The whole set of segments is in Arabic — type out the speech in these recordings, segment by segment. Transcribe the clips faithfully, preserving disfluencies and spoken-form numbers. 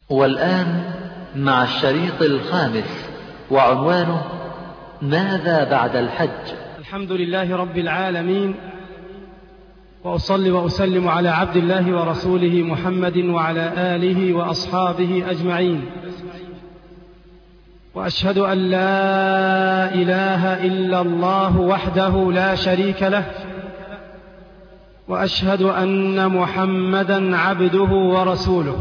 والآن مع الشريط الخامس وعنوانه ماذا بعد الحج. الحمد لله رب العالمين، وأصلي وأسلم على عبد الله ورسوله محمد وعلى آله وأصحابه أجمعين، وأشهد أن لا إله إلا الله وحده لا شريك له، وأشهد أن محمدا عبده ورسوله.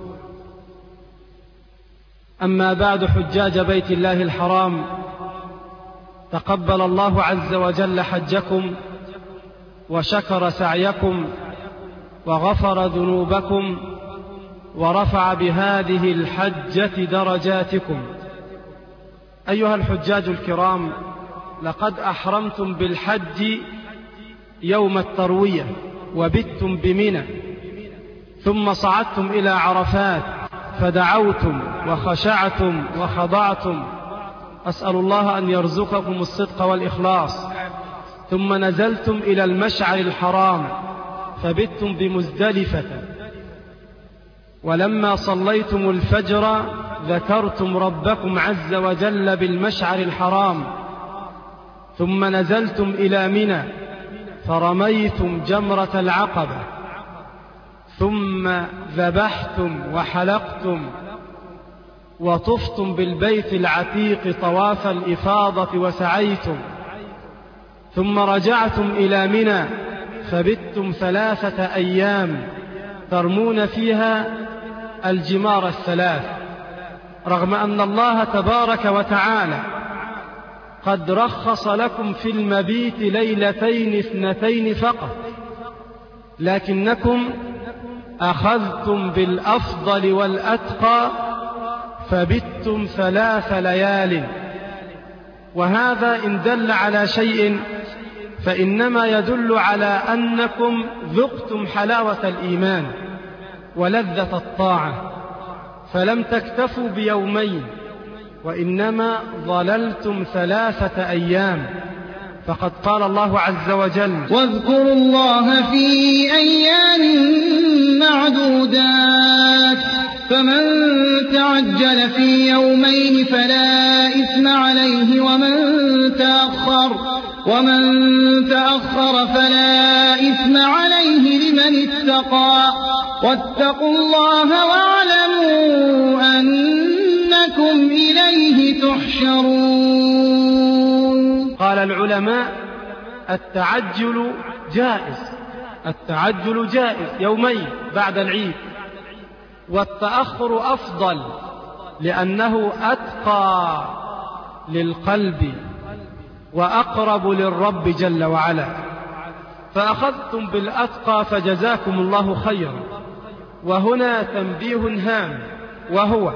أما بعد، حجاج بيت الله الحرام، تقبل الله عز وجل حجكم وشكر سعيكم وغفر ذنوبكم ورفع بهذه الحجة درجاتكم. أيها الحجاج الكرام، لقد أحرمتم بالحج يوم التروية وبتم بمنى، ثم صعدتم إلى عرفات فدعوتم وخشعتم وخضعتم، أسأل الله أن يرزقكم الصدق والإخلاص. ثم نزلتم إلى المشعر الحرام فبتم بمزدلفة، ولما صليتم الفجر ذكرتم ربكم عز وجل بالمشعر الحرام، ثم نزلتم إلى منى فرميتم جمرة العقبة، ثم ذبحتم وحلقتم وطفتم بالبيت العتيق طواف الإفاضة وسعيتم، ثم رجعتم إلى منى فبتم ثلاثة أيام ترمون فيها الجمار الثلاث، رغم أن الله تبارك وتعالى قد رخص لكم في المبيت ليلتين اثنتين فقط، لكنكم أخذتم بالأفضل والأتقى فبتم ثلاث ليال. وهذا إن دل على شيء فإنما يدل على أنكم ذقتم حلاوة الإيمان ولذة الطاعة، فلم تكتفوا بيومين وإنما ظللتم ثلاثة أيام. فقد قال الله عز وجل: واذكروا الله في أيام معدودات، فمن تعجل في يومين فلا إثم عليه، ومن تأخر ومن تأخر فلا إثم عليه لمن اتقى، واتقوا الله واعلموا أنكم إليه تحشرون. قال العلماء: التعجل جائز، التعجل جائز يومين بعد العيد، والتأخر أفضل لأنه أتقى للقلب وأقرب للرب جل وعلا. فأخذتم بالأتقى فجزاكم الله خيرا. وهنا تنبيه هام، وهو: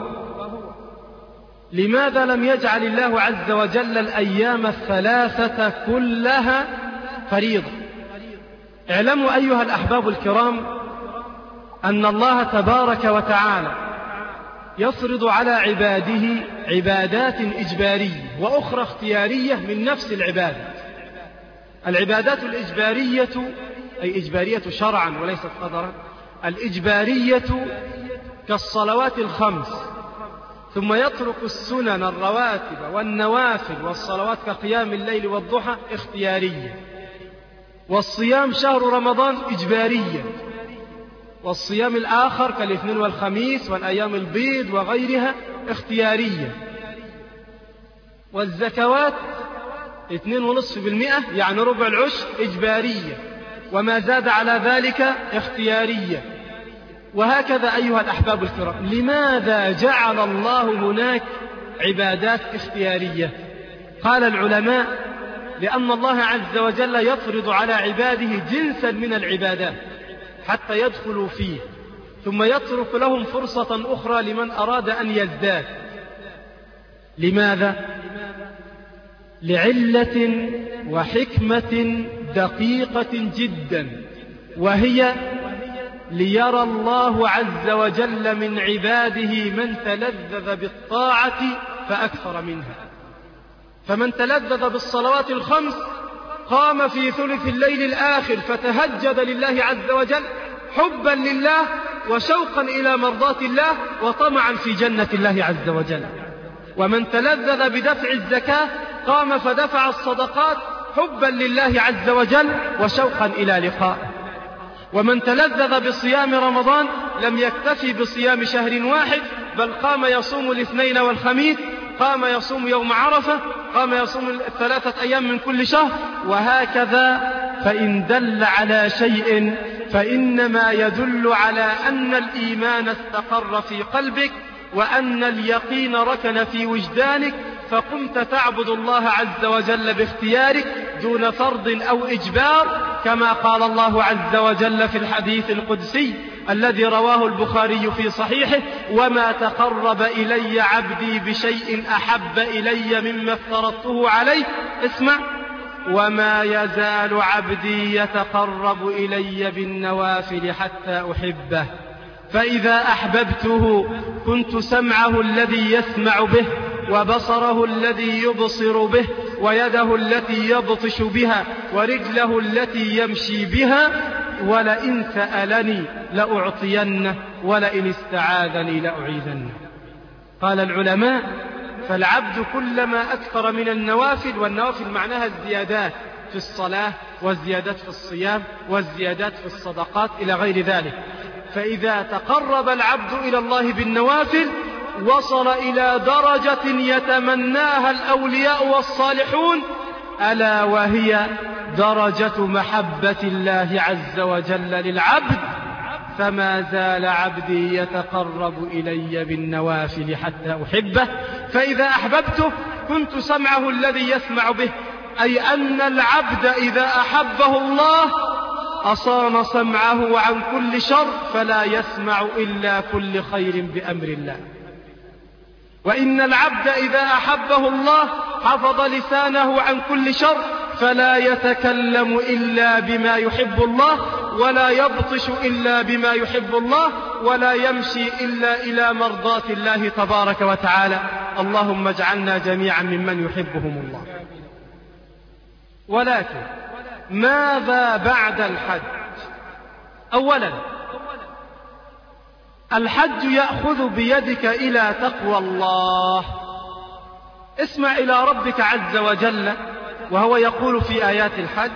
لماذا لم يجعل الله عز وجل الأيام الثلاثة كلها فريضة؟ اعلموا أيها الأحباب الكرام أن الله تبارك وتعالى يفرض على عباده عبادات إجبارية وأخرى اختيارية من نفس العبادة. العبادات الإجبارية، أي إجبارية شرعا وليست قدرا، الإجبارية كالصلوات الخمس، ثم يترك السنن الرواتب والنوافل والصلوات كقيام الليل والضحى اختيارية، والصيام شهر رمضان إجبارية، والصيام الآخر كالاثنين والخميس والأيام البيض وغيرها اختيارية، والزكوات اثنين ونصف بالمئة يعني ربع العشر إجبارية، وما زاد على ذلك اختيارية. وهكذا أيها الأحباب الكرام، لماذا جعل الله هناك عبادات اختيارية؟ قال العلماء: لأن الله عز وجل يفرض على عباده جنسا من العبادات حتى يدخلوا فيه، ثم يترك لهم فرصة أخرى لمن أراد أن يزداد. لماذا؟ لعلة وحكمة دقيقة جدا، وهي ليرى الله عز وجل من عباده من تلذذ بالطاعة فأكثر منها. فمن تلذذ بالصلوات الخمس قام في ثلث الليل الآخر فتهجد لله عز وجل حبا لله وشوقا إلى مرضاة الله وطمعا في جنة الله عز وجل. ومن تلذذ بدفع الزكاة قام فدفع الصدقات حبا لله عز وجل وشوقا إلى لقاء. ومن تلذذ بصيام رمضان لم يكتفي بصيام شهر واحد، بل قام يصوم الاثنين والخميس، قام يصوم يوم عرفة، قام يصوم الثلاثة أيام من كل شهر، وهكذا. فإن دل على شيء فإنما يدل على أن الإيمان استقر في قلبك وأن اليقين ركن في وجدانك، فقمت تعبد الله عز وجل باختيارك دون فرض أو إجبار، كما قال الله عز وجل في الحديث القدسي الذي رواه البخاري في صحيحه: وما تقرب إلي عبدي بشيء أحب إلي مما افترضته عليه. اسمع: وما يزال عبدي يتقرب إلي بالنوافل حتى أحبه، فإذا أحببته كنت سمعه الذي يسمع به، وبصره الذي يبصر به، ويده التي يبطش بها، ورجله التي يمشي بها، ولئن سألني لأعطينه، ولئن استعاذني لأعيذنه. قال العلماء: فالعبد كلما أكثر من النوافل، والنوافل معناها الزيادات في الصلاة والزيادات في الصيام والزيادات في الصدقات إلى غير ذلك، فإذا تقرب العبد إلى الله بالنوافل وصل إلى درجة يتمناها الأولياء والصالحون، ألا وهي درجة محبة الله عز وجل للعبد. فما زال عبدي يتقرب إلي بالنوافل حتى أحبه، فإذا أحببته كنت سمعه الذي يسمع به، أي أن العبد إذا أحبه الله أصان سمعه عن كل شر، فلا يسمع إلا كل خير بأمر الله. وإن العبد إذا أحبه الله حفظ لسانه عن كل شر، فلا يتكلم إلا بما يحب الله، ولا يبطش إلا بما يحب الله، ولا يمشي إلا إلى مرضاة الله تبارك وتعالى. اللهم اجعلنا جميعا ممن يحبهم الله. ولكن ماذا بعد الحج؟ أولا، الحج يأخذ بيدك إلى تقوى الله. اسمع إلى ربك عز وجل وهو يقول في آيات الحج: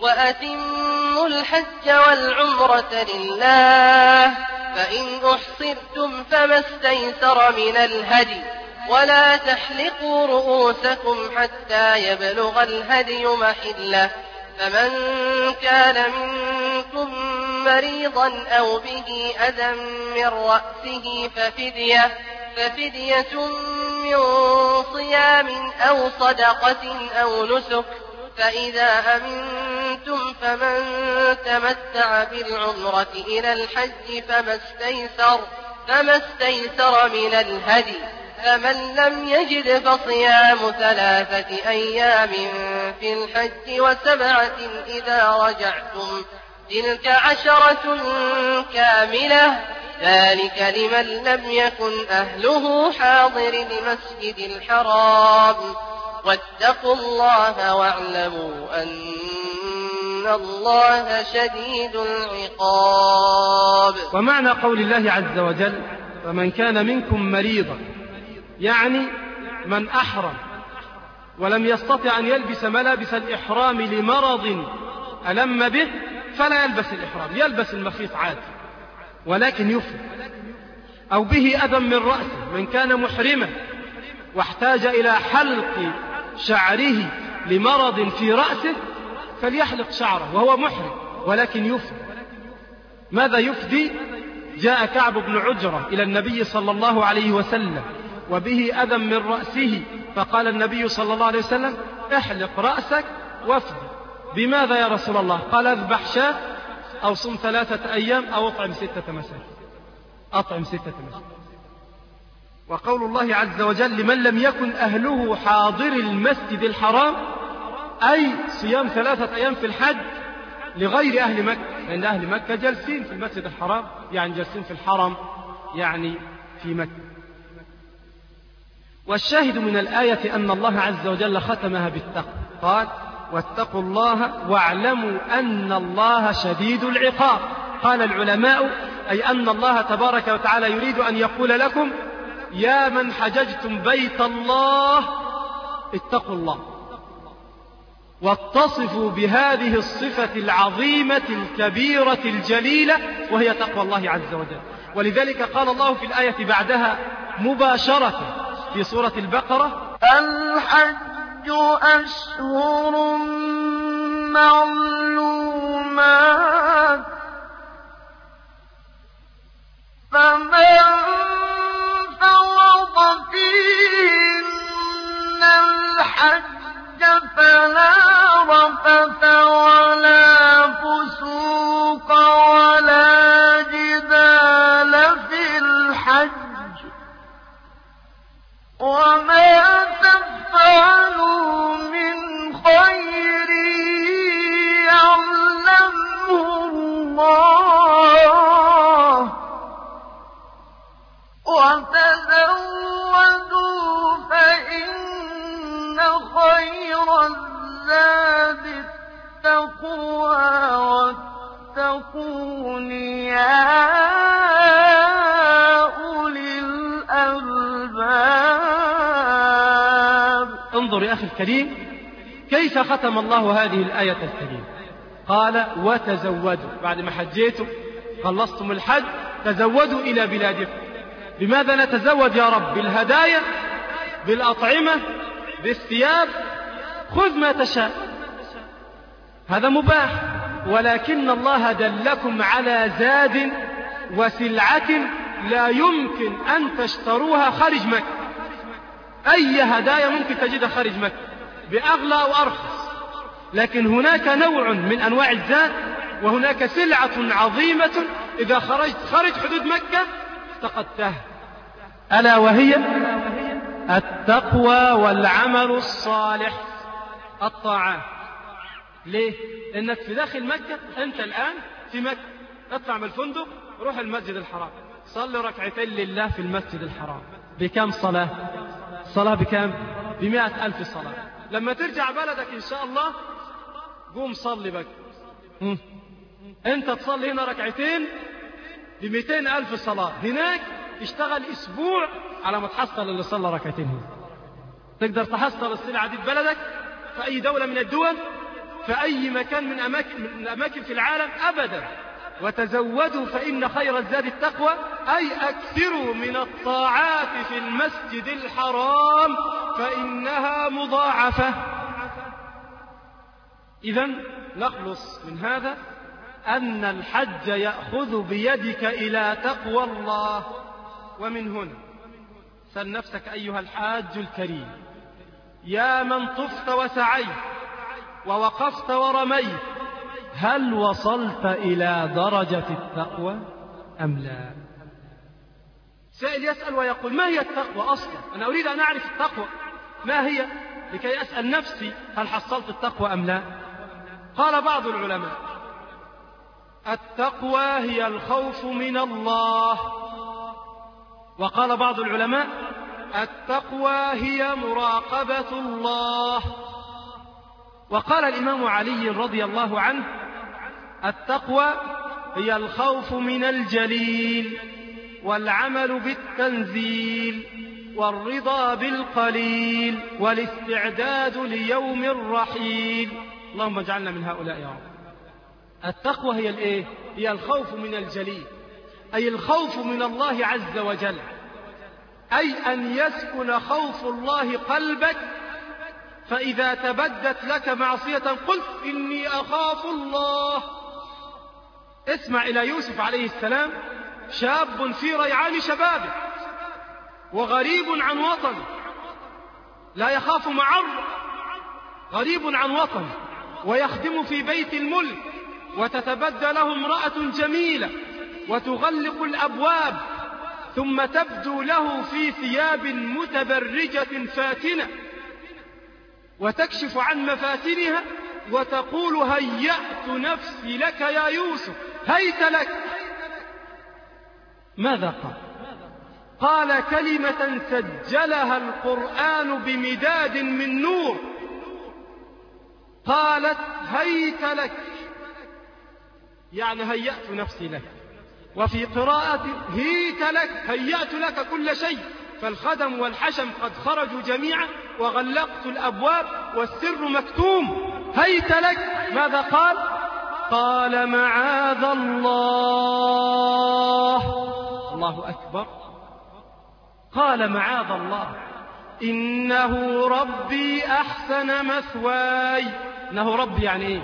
وأتموا الحج والعمرة لله، فإن أحصرتم فما استيسر من الهدي، ولا تحلقوا رؤوسكم حتى يبلغ الهدي محله، فمن كان منكم مريضا أو به أذى من رأسه ففدية, ففدية من صيام أو صدقة أو نسك، فإذا أمنتم فمن تمتع بالعمرة إلى الحج فما استيسر, فما استيسر من الهدي، فمن لم يجد فصيام ثلاثة أيام في الحج وسبعة إذا رجعتم، تلك عشرة كاملة، ذلك لمن لم يكن أهله حاضر المسجد الحرام، واتقوا الله واعلموا أن الله شديد العقاب. ومعنى قول الله عز وجل: فمن كان منكم مريضا، يعني من أحرم ولم يستطع أن يلبس ملابس الإحرام لمرض ألم به فلا يلبس الإحرام، يلبس المخيط عادي ولكن يفرد، أو به أذى من رأسه، من كان محرما واحتاج إلى حلق شعره لمرض في رأسه فليحلق شعره وهو محرم ولكن يفدي. ماذا يفدي؟ جاء كعب بن عجرة إلى النبي صلى الله عليه وسلم وبه أذى من رأسه، فقال النبي صلى الله عليه وسلم: احلق رأسك وافدي. بماذا يا رسول الله؟ قال: اذبح شاة أو صم ثلاثة أيام أو أطعم ستة مساكين. أطعم ستة مساكين. وقول الله عز وجل: لمن لم يكن أهله حاضر المسجد الحرام، أي صيام ثلاثة أيام في الحج لغير أهل مكة، لأن أهل مكة جالسين في المسجد الحرام، يعني جالسين في الحرم، يعني في مكة. والشاهد من الآية أن الله عز وجل ختمها بالتقوى، قال: واتقوا الله واعلموا أن الله شديد العقاب. قال العلماء أي أن الله تبارك وتعالى يريد أن يقول لكم يا من حججتم بيت الله اتقوا الله، واتصفوا بهذه الصفة العظيمة الكبيرة الجليلة وهي تقوى الله عز وجل. ولذلك قال الله في الآية بعدها مباشرة في سورة البقرة: الحج أشهر معلومات فمن فرض فيهن الحج فلا رفث ولا فسوق ولا جدال في الحج وما تفعلوا من خير يعلمه الله وتزودوا فإن خير الزاد التقوى واتقون يا أولي الألباب. انظر يا أخي الكريم كيف ختم الله هذه الآية الكريمة. قال وتزودوا، بعد ما حجيتوا خلصتم الحج تزودوا إلى بلادكم. بماذا نتزود يا رب؟ بالهدايا، بالأطعمة، بالثياب، خذ ما تشاء، هذا مباح. ولكن الله دلكم على زاد وسلعة لا يمكن أن تشتروها خارج مكة. أي هدايا ممكن تجدها خارج مكة بأغلى أو أرخص، لكن هناك نوع من أنواع الزاد وهناك سلعة عظيمة إذا خرجت خارج حدود مكة افتقدتها، ألا وهي التقوى والعمل الصالح، الطاعات. ليه؟ لأنك في داخل مكة، أنت الآن في مكة، اطلع من الفندق روح المسجد الحرام، صلي ركعتين لله في المسجد الحرام. بكم صلاة؟ صلاة بكم؟ بمئة ألف صلاة. لما ترجع بلدك إن شاء الله قوم صلي بك، أنت تصلي هنا ركعتين بمئتين ألف صلاة، هناك اشتغل أسبوع على ما تحصل اللي صلى ركعتين هنا. تقدر تحصل السلعة دي ببلدك في أي دولة من الدول، في أي مكان من أماكن, من الأماكن في العالم؟ أبدا. وتزودوا فإن خير الزاد التقوى، أي أكثروا من الطاعات في المسجد الحرام فإنها مضاعفة. إذن نخلص من هذا أن الحج يأخذ بيدك إلى تقوى الله. ومن هنا سل نفسك أيها الحاج الكريم يا من طفت وسعيت ووقفت ورميت، هل وصلت إلى درجة التقوى أم لا؟ سائل يسأل ويقول ما هي التقوى أصلا؟ أنا أريد أن أعرف التقوى ما هي لكي أسأل نفسي هل حصلت التقوى أم لا. قال بعض العلماء التقوى هي الخوف من الله، وقال بعض العلماء التقوى هي مراقبة الله، وقال الإمام علي رضي الله عنه التقوى هي الخوف من الجليل والعمل بالتنزيل والرضا بالقليل والاستعداد ليوم الرحيل. اللهم اجعلنا من هؤلاء يا رب. التقوى هي الايه؟ هي الخوف من الجليل، أي الخوف من الله عز وجل، أي أن يسكن خوف الله قلبك، فإذا تبدت لك معصية قلت إني أخاف الله. اسمع إلى يوسف عليه السلام، شاب في ريعان شبابه وغريب عن وطنه، لا يخاف معر، غريب عن وطنه ويخدم في بيت الملك، وتتبدى له امرأة جميلة وتغلق الأبواب، ثم تبدو له في ثياب متبرجة فاتنة وتكشف عن مفاتنها وتقول هيأت نفسي لك يا يوسف، هيت لك. ماذا قال؟ قال كلمة سجلها القرآن بمداد من نور، قالت هيت لك. يعني هيأت نفسي لك. وفي قراءة هيت لك، هيأت لك كل شيء، فالخدم والحشم قد خرجوا جميعا وغلقت الأبواب والسر مكتوم. هيت لك، ماذا قال؟ قال معاذ الله. الله أكبر. قال معاذ الله، إنه ربي أحسن مثواي. إنه ربي يعني إيه؟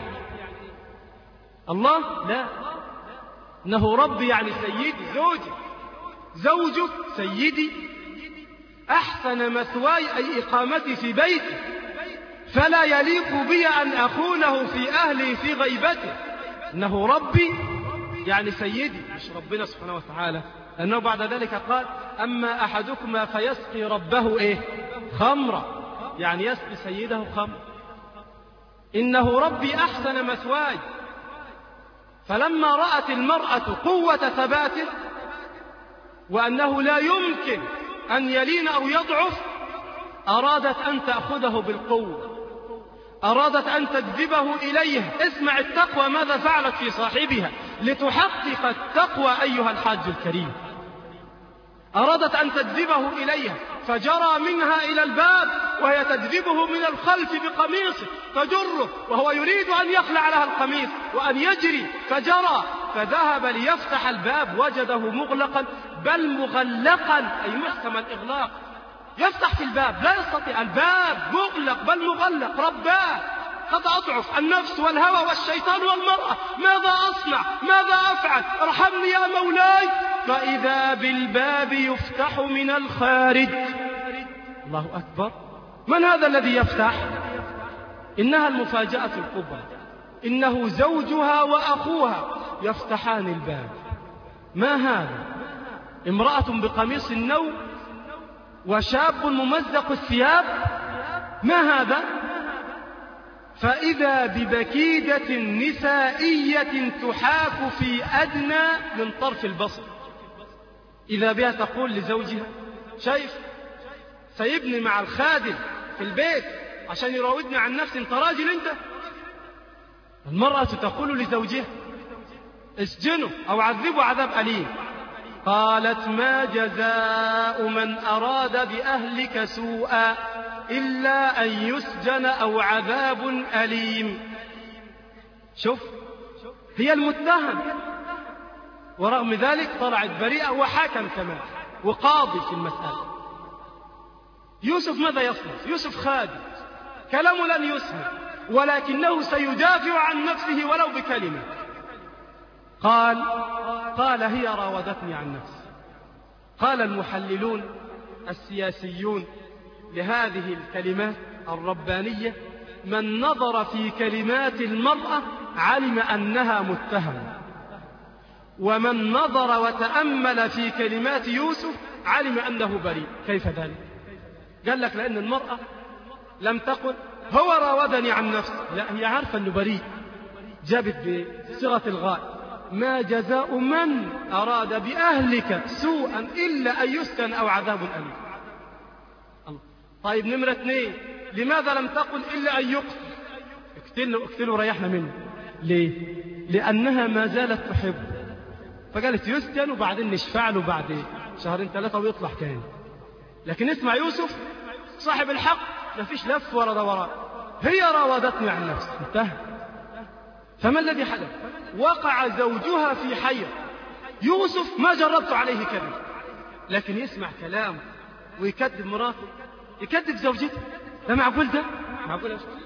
الله؟ لا، إنه ربي يعني سيدي، زوجي، زوجك سيدي، أحسن مثواي أي إقامتي في بيتي، فلا يليق بي أن أخونه في أهلي في غيبته. إنه ربي يعني سيدي، مش ربنا سبحانه وتعالى، لأنه بعد ذلك قال أما أحدكما فيسقي ربه إيه؟ خمرا، يعني يسقي سيده خمر. إنه ربي أحسن مثواي. فلما رأت المرأة قوة ثباته وأنه لا يمكن أن يلين أو يضعف، أرادت أن تأخذه بالقوة، أرادت أن تجذبه إليها. اسمع التقوى ماذا فعلت في صاحبها لتحقق التقوى أيها الحاج الكريم. أرادت أن تجذبه إليها، فجرى منها إلى الباب وهي تجذبه من الخلف بقميصه، تجره وهو يريد أن يخلع لها القميص وأن يجري، فجرى، فذهب ليفتح الباب وجده مغلقا، بل مغلقا أي محكم الإغلاق. يفتح في الباب لا يستطيع، الباب مغلق بل مغلق. رباه قد أضعف النفس والهوى والشيطان والمرأة، ماذا أصنع؟ ماذا أفعل؟ ارحمني يا مولاي. فإذا بالباب يفتح من الخارج. الله أكبر. من هذا الذي يفتح؟ إنها المفاجأة الكبرى، إنه زوجها وأخوها يفتحان الباب. ما هذا؟ امرأة بقميص النوم وشاب ممزق الثياب. ما هذا؟ فإذا ببكيدة نسائية تحاك في أدنى من طرف البصر. إذا بها تقول لزوجها شايف سيبني مع الخادم في البيت عشان يراودني عن نفسي، انت راجل انت. المرأة تقول لزوجها اسجنه أو عذبه عذاب أليم. قالت ما جزاء من أراد بأهلك سوءا إلا أن يسجن أو عذاب أليم. شوف، هي المتهم، ورغم ذلك طلعت بريئة وحاكم كمان وقاضي في المسألة. يوسف ماذا يصنع؟ يوسف خادم، كلامه لن يسمع، ولكنه سيدافع عن نفسه ولو بكلمة. قال قال هي راودتني عن نفسي. قال المحللون السياسيون لهذه الكلمات الربانية من نظر في كلمات المرأة علم أنها متهمة، ومن نظر وتأمل في كلمات يوسف علم أنه بريء. كيف ذلك؟ قال لك لأن المرأة لم تقل هو راودني عن نفسه، لا، هي عارفة أنه بريء، جابت بصيغة الغاء ما جزاء من أراد بأهلك سوءا إلا أن يسجن أو عذاب أليم. طيب نمرة اثنين، لماذا لم تقل إلا أن يقتل؟ اقتله اقتله ريحنا منه. ليه؟ لأنها ما زالت تحبه، فقالت يسجن وبعدين نشفع له بعد شهرين ثلاثة ويطلع تاني. لكن اسمع يوسف صاحب الحق، ما فيش لف ولا دوران، هي راودتني عن نفسي، انتهى. فما الذي حدث؟ وقع زوجها في حيرة. يوسف ما جربت عليه كذب، لكن يسمع كلام ويكذب مراته، يكذب زوجته. ده معقول؟ ده معقول يا أستاذ؟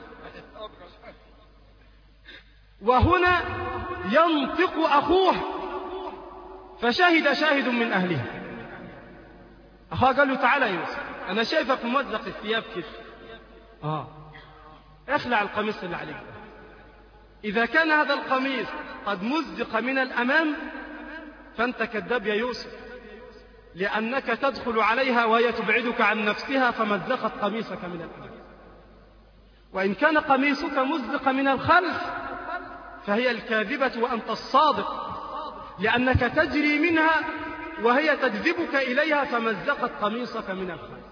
وهنا ينطق أخوها، فشهد شاهد من أهلها. أخوها قال له تعالى يا يوسف، أنا شايفك ممزق الثياب كيف. آه اخلع القميص اللي عليك. إذا كان هذا القميص قد مزق من الأمام فأنت كذاب يا يوسف، لأنك تدخل عليها وهي تبعدك عن نفسها فمزقت قميصك من الأمام. وإن كان قميصك مزق من الخلف فهي الكاذبة وأنت الصادق، لأنك تجري منها وهي تجذبك إليها فمزقت قميصك من الخلف.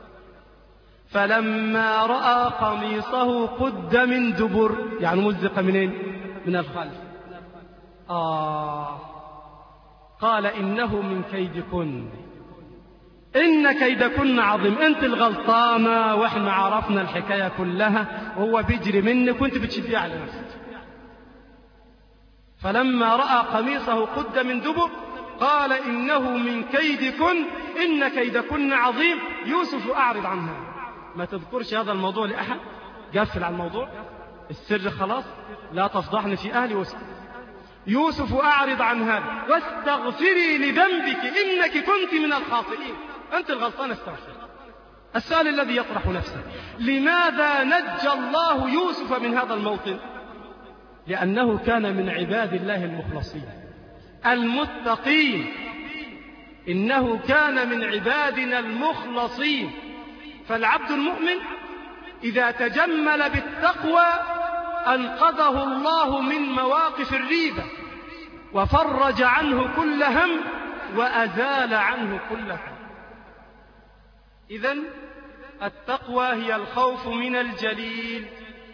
فلما رأى قميصه قد من دبر، يعني مزق منين؟ من الخلف. آه قال إنه من كيدكن، إن كيدكن عظيم. أنت الغلطانة وإحنا عرفنا الحكاية كلها، وهو بيجري منك وأنت بتشديه على نفسك. فلما رأى قميصه قد من دبر قال إنه من كيدكن إن كيدكن عظيم. يوسف أعرض عنها، ما تذكرش هذا الموضوع لأحد، قفل على الموضوع، السر خلاص، لا تفضحني في أهلي واسكت. يوسف أعرض عن هذا واستغفري لذنبك إنك كنت من الخاطئين. أنت الغلطان، استغفر. السؤال الذي يطرح نفسه: لماذا نجى الله يوسف من هذا الموطن؟ لأنه كان من عباد الله المخلصين المتقين. إنه كان من عبادنا المخلصين. فالعبد المؤمن إذا تجمل بالتقوى أنقذه الله من مواقف الريبة، وفرج عنه كل هم، وأزال عنه كل هم. إذن التقوى هي الخوف من الجليل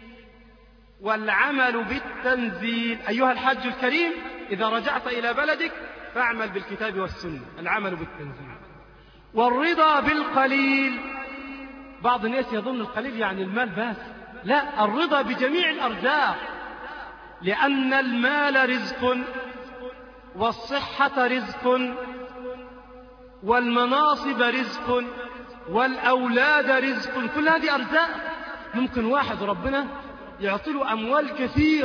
والعمل بالتنزيل. أيها الحاج الكريم، إذا رجعت إلى بلدك فاعمل بالكتاب والسنة، العمل بالتنزيل. والرضا بالقليل. بعض الناس يظن القليل يعني المال بس، لا، الرضا بجميع الأرزاق، لأن المال رزق، والصحة رزق، والمناصب رزق، والأولاد رزق، كل هذه أرزاق. ممكن واحد ربنا يعطيه أموال كثير،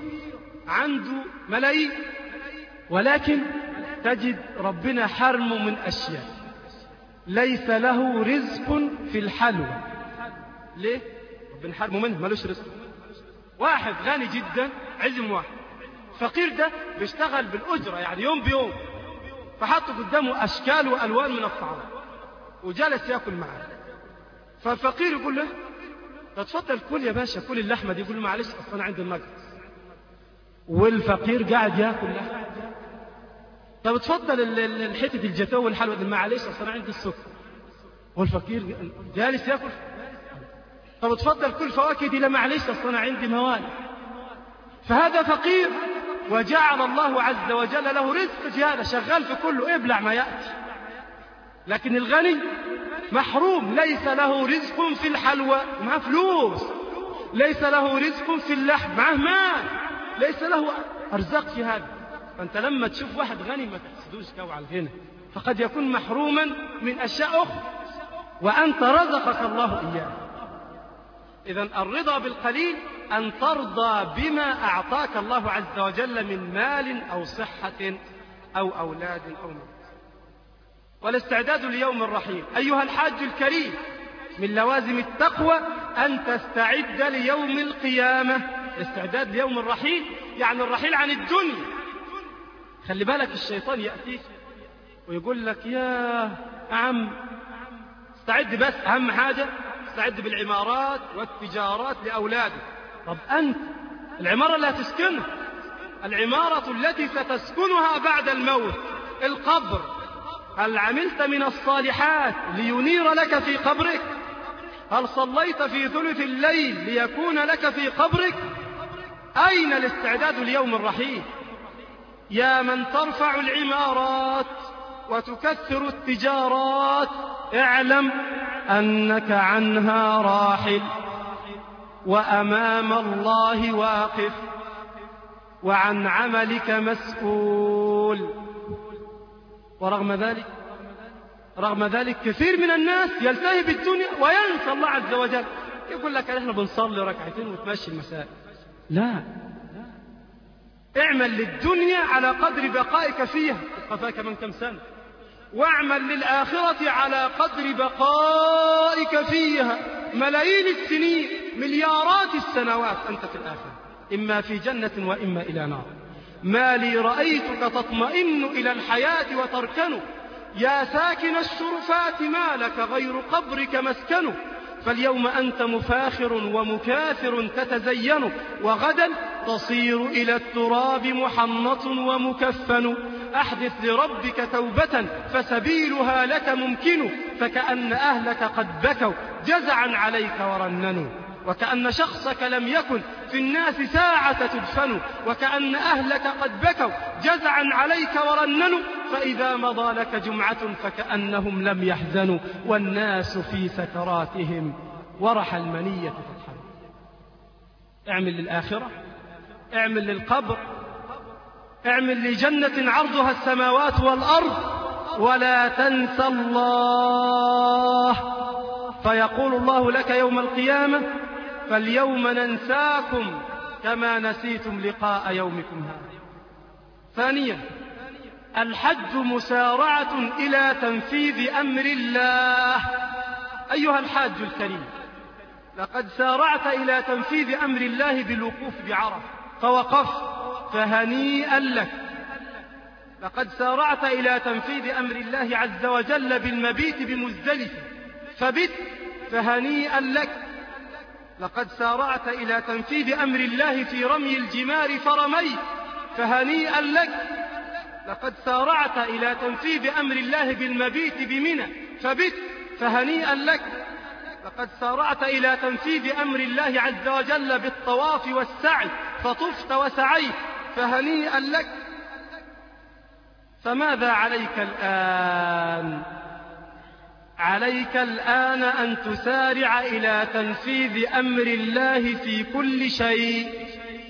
عنده ملايين، ولكن تجد ربنا حرمه من أشياء. ليس له رزق في الحلوى. ليه؟ ربنا حرمه منه، ملوش رزق. واحد غني جدا، عزم واحد فقير، ده بيشتغل بالأجرة يعني يوم بيوم، فحطوا قدامه أشكال وألوان من الطعام وجلس يأكل معه. فالفقير يقول له: تفضل كل يا باشا، كل اللحمة دي. يقول له: معلش أصلا عندي النقص. والفقير قاعد يأكل لحمة. طب تفضل الحتة الجاتوه والحلوى دي. معلش أصلا عندي السكر. والفقير جالس يأكل. طب تفضل كل فواكه دي. لا معلش أصلا عندي موالد. فهذا فقير، وجعل الله عز وجل له رزق في هذا، شغال في كله، ابلع ما يأتي. لكن الغني محروم، ليس له رزق في الحلوى، معه فلوس. ليس له رزق في اللحم، معه مال. ليس له أرزاق في هذا. فأنت لما تشوف واحد غني ما تحسدوش كو على الغنى، فقد يكون محروما من أشياء أخرى وأنت رزقك الله إياه. إذن الرضا بالقليل أن ترضى بما أعطاك الله عز وجل من مال أو صحة أو أولاد أو مال. والاستعداد ليوم الرحيل. أيها الحاج الكريم، من لوازم التقوى أن تستعد ليوم القيامة. الاستعداد ليوم الرحيل يعني الرحيل عن الدنيا. خلي بالك، الشيطان يأتيك ويقول لك: يا عم استعد، بس أهم حاجة استعد بالعمارات والتجارات لأولادك. طب أنت العمارة اللي هتسكنها، العمارة التي ستسكنها بعد الموت، القبر، هل عملت من الصالحات لينير لك في قبرك؟ هل صليت في ثلث الليل ليكون لك في قبرك؟ أين الاستعداد ليوم الرحيل؟ يا من ترفع العمارات وتكثر التجارات، اعلم أنك عنها راحل، وأمام الله واقف، وعن عملك مسؤول. ورغم ذلك رغم ذلك كثير من الناس يلتهي بالدنيا وينسى الله عز وجل. يقول لك: احنا بنصلي ركعتين وتمشي المسائل. لا، اعمل للدنيا على قدر بقائك فيها، تبقى كمان كم سنة، واعمل للآخرة على قدر بقائك فيها، ملايين السنين، مليارات السنوات أنت في الآخرة، إما في جنة وإما إلى نار. ما لي رأيتك تطمئن إلى الحياة وتركن، يا ساكن الشرفات ما لك غير قبرك مسكن. فاليوم أنت مفاخر ومكاثر تتزين، وغدا تصير إلى التراب محنط ومكفن. أحدث لربك توبة فسبيلها لك ممكن، فكأن أهلك قد بكوا جزعا عليك ورننوا، وكأن شخصك لم يكن في الناس ساعة تدفن وكأن أهلك قد بكوا جزعا عليك ورننوا فإذا مضى لك جمعة فكأنهم لم يحزنوا والناس في سكراتهم ورح المنية تطحن. اعمل للآخرة، اعمل للقبر، اعمل لجنة عرضها السماوات والأرض، ولا تنس الله، فيقول الله لك يوم القيامة فاليوم ننساكم كما نسيتم لقاء يومكم هذا. ثانيا، الحج مسارعة إلى تنفيذ أمر الله. أيها الحاج الكريم، لقد سارعت إلى تنفيذ أمر الله بالوقوف بعرفة فوقفت فهنيئا لك. لقد سارعت إلى تنفيذ أمر الله عز وجل بالمبيت بمزدلفة فبت فهنيئا لك. لقد سارعت إلى تنفيذ أمر الله في رمي الجمار فرميت فهنيئا لك. لقد سارعت إلى تنفيذ أمر الله بالمبيت بمنى فبت فهنيئا لك. لقد سارعت إلى تنفيذ أمر الله عز وجل بالطواف والسعي فطفت وسعيت فهنيئا لك. فماذا عليك الآن؟ عليك الآن أن تسارع إلى تنفيذ أمر الله في كل شيء.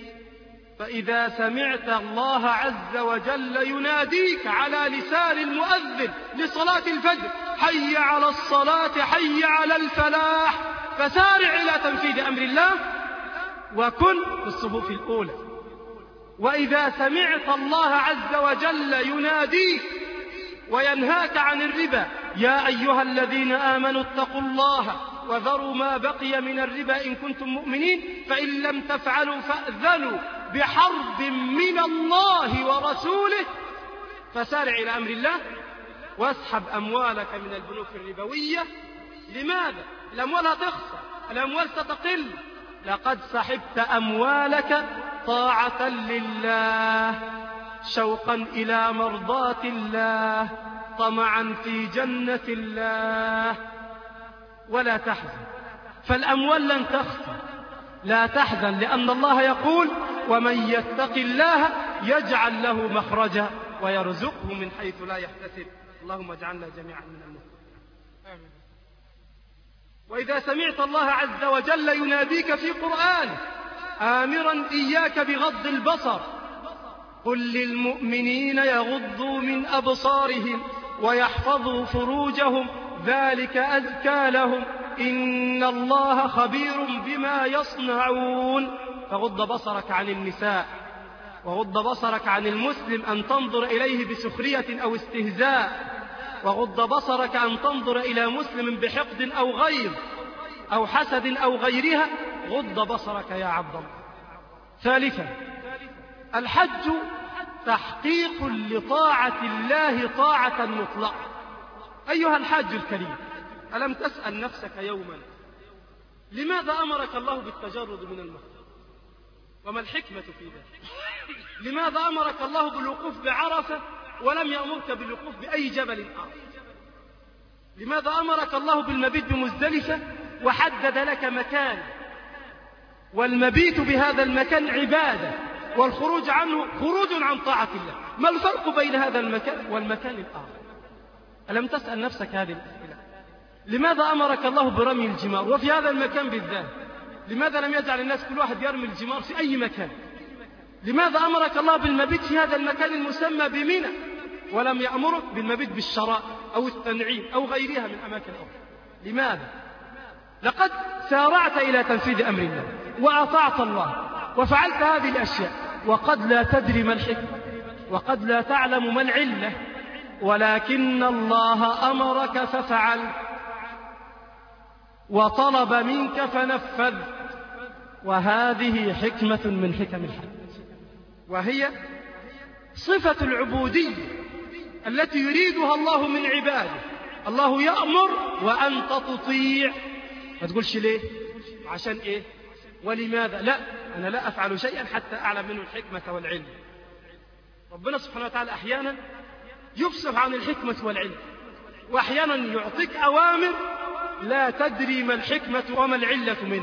فإذا سمعت الله عز وجل يناديك على لسان المؤذن لصلاة الفجر حي على الصلاة حي على الفلاح، فسارع إلى تنفيذ أمر الله وكن في الصفوف الأولى. وإذا سمعت الله عز وجل يناديك وينهاك عن الربا يا أيها الذين آمنوا اتقوا الله وذروا ما بقي من الربا إن كنتم مؤمنين فإن لم تفعلوا فأذنوا بحرب من الله ورسوله، فسارع إلى أمر الله واسحب أموالك من البنوك الربوية. لماذا؟ الأموال هتخسر، الأموال ستقل. لقد سحبت أموالك طاعة لله، شوقا إلى مرضاة الله، طمعا في جنة الله. ولا تحزن، فالأموال لن تخسر، لا تحزن، لأن الله يقول ومن يتق الله يجعل له مخرجا ويرزقه من حيث لا يحتسب. اللهم اجعلنا جميعا من المتقين. وإذا سمعت الله عز وجل يناديك في قرآنه آمرا إياك بغض البصر قل للمؤمنين يغضوا من أبصارهم ويحفظوا فروجهم ذلك أزكى لهم إن الله خبير بما يصنعون. فغض بصرك عن النساء، وغض بصرك عن المسلم أن تنظر إليه بسخرية أو استهزاء، وغض بصرك أن تنظر إلى مسلم بحقد أو غيظ أو حسد أو غيرها. غض بصرك يا عبد الله. ثالثا، الحج تحقيق لطاعة الله طاعة مطلقة. أيها الحاج الكريم، ألم تسأل نفسك يوما لماذا أمرك الله بالتجرد من المكة؟ وما الحكمة في ذلك؟ لماذا أمرك الله بالوقوف بعرفة ولم يأمرك بالوقوف بأي جبل آخر؟ لماذا أمرك الله بالمبيت بمزدلفة وحدد لك مكان، والمبيت بهذا المكان عبادة والخروج عنه خروج عن طاعة الله؟ ما الفرق بين هذا المكان والمكان الآخر؟ ألم تسأل نفسك هذه الأسئلة؟ لماذا أمرك الله برمي الجمار وفي هذا المكان بالذات؟ لماذا لم يجعل الناس كل واحد يرمي الجمار في أي مكان؟ لماذا أمرك الله بالمبيت في هذا المكان المسمى بمنى ولم يأمرك بالمبيت بالشراء أو التنعيم أو غيرها من أماكن أخرى؟ لماذا؟ لقد سارعت إلى تنفيذ أمر الله وأطعت الله وفعلت هذه الأشياء، وقد لا تدري ما الحكمة وقد لا تعلم ما العلة، ولكن الله أمرك ففعل وطلب منك فنفذ. وهذه حكمة من حكم الحج، وهي صفة العبودية التي يريدها الله من عباده. الله يأمر وأنت تطيع. ما تقولش ليه عشان إيه ولماذا، لا، أنا لا أفعل شيئا حتى أعلم منه الحكمة والعلم. ربنا سبحانه وتعالى أحيانا يفصح عن الحكمة والعلم، وأحيانا يعطيك أوامر لا تدري ما الحكمة وما العلة منها.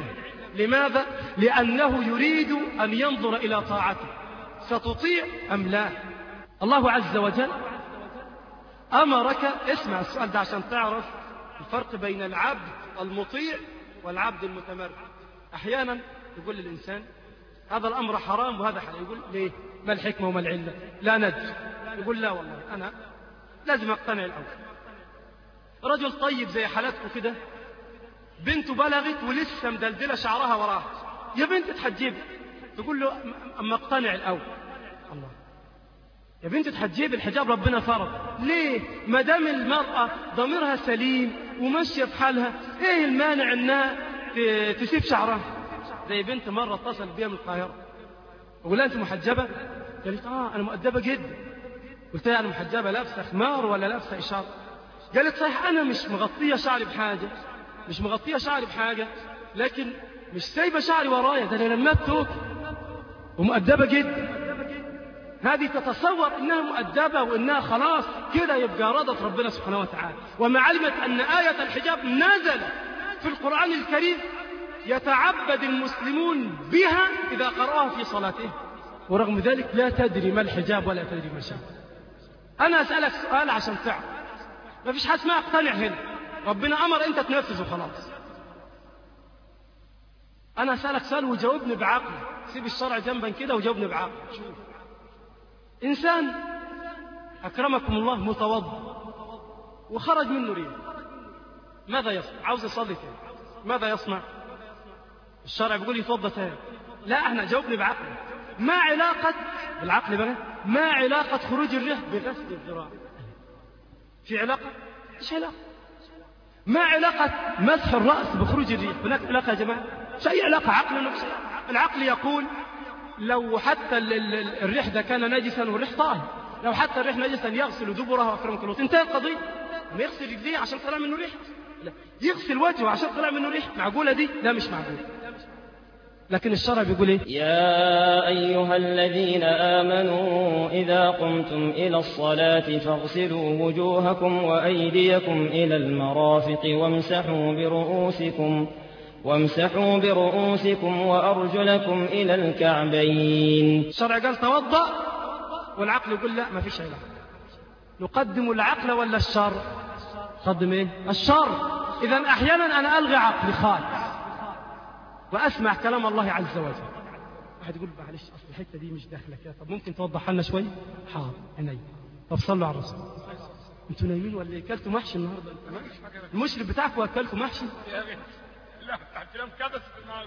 لماذا؟ لأنه يريد أن ينظر إلى طاعته، ستطيع أم لا؟ الله عز وجل أمرك، اسمع السؤال ده عشان تعرف الفرق بين العبد المطيع والعبد المتمرد. أحيانا يقول للإنسان هذا الأمر حرام وهذا حلال، يقول ليه؟ ما الحكمة وما العلة؟ لا ندري. يقول لا والله أنا لازم أقتنع الأول. رجل طيب زي حالتكم كده، بنته بلغت ولسه مدلدلة شعرها وراها، يا بنت تحجبي، تقول له أما اقتنع الأول. الله، يا بنت تحجبي، الحجاب ربنا فرض. ليه؟ ما دام المرأة ضميرها سليم وماشية في حالها، ايه المانع انها تسيب شعرها؟ زي بنت مرة اتصل بيها من القاهرة، وقال لها انت محجبة؟ قالت اه انا مؤدبة جدا. قلت لها انا محجبة لابسة خمار ولا لابسة اشارة؟ قالت صحيح انا مش مغطية شعري بحاجة، مش مغطية شعري بحاجة، لكن مش سايبة شعري ورايا، ده انا لمات توك ومؤدبة جدا. هذه تتصور انها مؤدبة وانها خلاص كده يبقى رضت ربنا سبحانه وتعالى، وما علمت ان آية الحجاب نزلت في القرآن الكريم يتعبد المسلمون بها إذا قرأوها في صلاتهم، ورغم ذلك لا تدري ما الحجاب ولا تدري ما شاء. أنا أسألك سؤال عشان تعرف، ما فيش حاجة اسمها اقتنع هنا، ربنا أمر أنت تنفذ وخلاص. أنا أسألك سؤال وجاوبني بعقل، سيب الشرع جنبا كده وجاوبني بعقل. شوف، إنسان أكرمكم الله متوضئ وخرج منه ريح، ماذا يصنع؟ عاوز يصلي تاني، ماذا يصنع؟ الشرع بيقول يتوضأ تاني. لا، احنا جاوبني بعقل. ما علاقة بالعقل بقى؟ ما علاقة خروج الريح بغسل الذراع؟ في علاقة؟ ايش علاقة؟ ما علاقة مسح الرأس بخروج الريح؟ هناك علاقة يا جماعة؟ مش أي علاقة. عقل نفسه، العقل يقول لو حتى الريح ده كان نجسا والريح طاهر، لو حتى الريح نجسا يغسل دبره وأكرمك الله، تنتهي القضية. ما يغسل رجليه عشان طلع منه ريح؟ لا، يغسل وجهه عشان طلع منه ريح. معقولة دي؟ لا مش معقولة. لكن الشرع بيقول ايه؟ يا أيها الذين آمنوا إذا قمتم إلى الصلاة فاغسلوا وجوهكم وأيديكم إلى المرافق وامسحوا برؤوسكم وامسحوا برؤوسكم وأرجلكم إلى الكعبين. الشرع قال توضأ والعقل يقول لا ما فيش علاقة. نقدم العقل ولا الشر؟ قدم ايه؟ الشر. إذا أحيانا أنا ألغي عقلي خالص وأسمع كلام الله عز وجل. واحد يقول معلش أصل الحتة دي مش داخلة كده، طب ممكن توضح لنا شوي؟ حاضر عيني. طب صلوا على الرسول. انتوا نايمين ولا ايه؟ اكلتوا محشي النهارده؟ المشرف بتاعكم اكلكم محشي؟ لا الكلام كبس في النهار،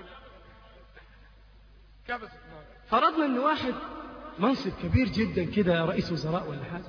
كبس في النهار. فرضنا ان واحد منصب كبير جدا كده، رئيس وزراء ولا حاجه،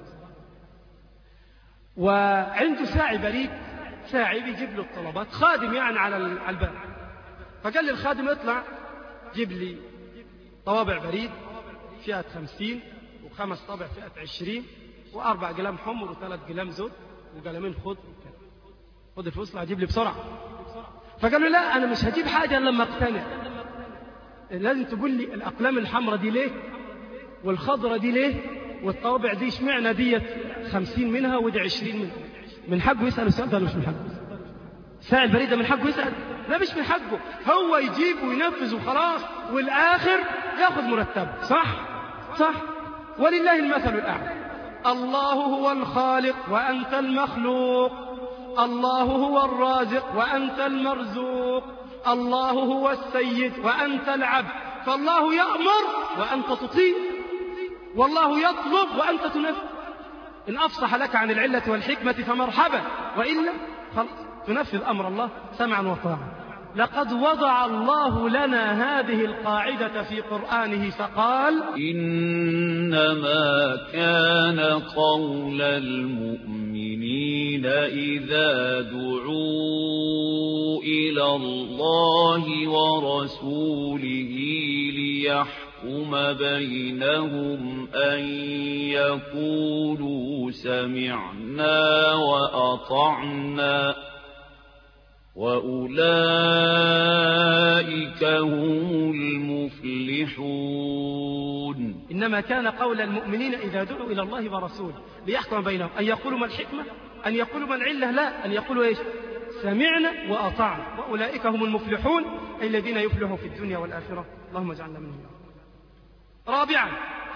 وعنده ساعي بريد، ساعي بيجيب له الطلبات، خادم يعني على الباب. فقال للخادم اطلع جيب لي طوابع بريد فئة خمسين وخمس طابع فئة عشرين وأربع قلم حمر وثلاث قلم زود وقلمين خضر. خد الفلوس اطلع جيب لي بسرعة. فقال له لا أنا مش هجيب حاجة لما اقتنع، لازم تقول لي الأقلام الحمراء دي ليه والخضرة دي ليه والطوابع دي اشمعنى ديت خمسين منها ودي عشرين منها. من حقه يسأل السؤال ده ولا مش من حقه؟ ساعي البريد من حقه يسأل؟ لا مش من حقه، هو يجيب وينفذ وخلاص، والآخر ياخذ مرتبه. صح؟ صح؟ ولله المثل الأعلى. الله هو الخالق وأنت المخلوق، الله هو الرازق وأنت المرزوق، الله هو السيد وأنت العبد، فالله يأمر وأنت تطيع، والله يطلب وأنت تنفذ. إن أفصح لك عن العلة والحكمة فمرحبا، وإلا خلاص تنفذ أمر الله سمعا وطاعا. لقد وضع الله لنا هذه القاعدة في قرآنه فقال: إنما كان قول المؤمنين إذا دعوا إلى الله ورسوله ليحكم بينهم أن يقولوا سمعنا وأطعنا وأولئك هم المفلحون. إنما كان قول المؤمنين إذا دعوا إلى الله ورسوله ليحكم بينهم أن يقولوا ما الحكمة، أن يقولوا ما العلة، لا، أن يقولوا إيش؟ سمعنا وأطعنا وأولئك هم المفلحون أي الذين يفلحوا في الدنيا والآخرة. اللهم اجعلنا منهم. رابعا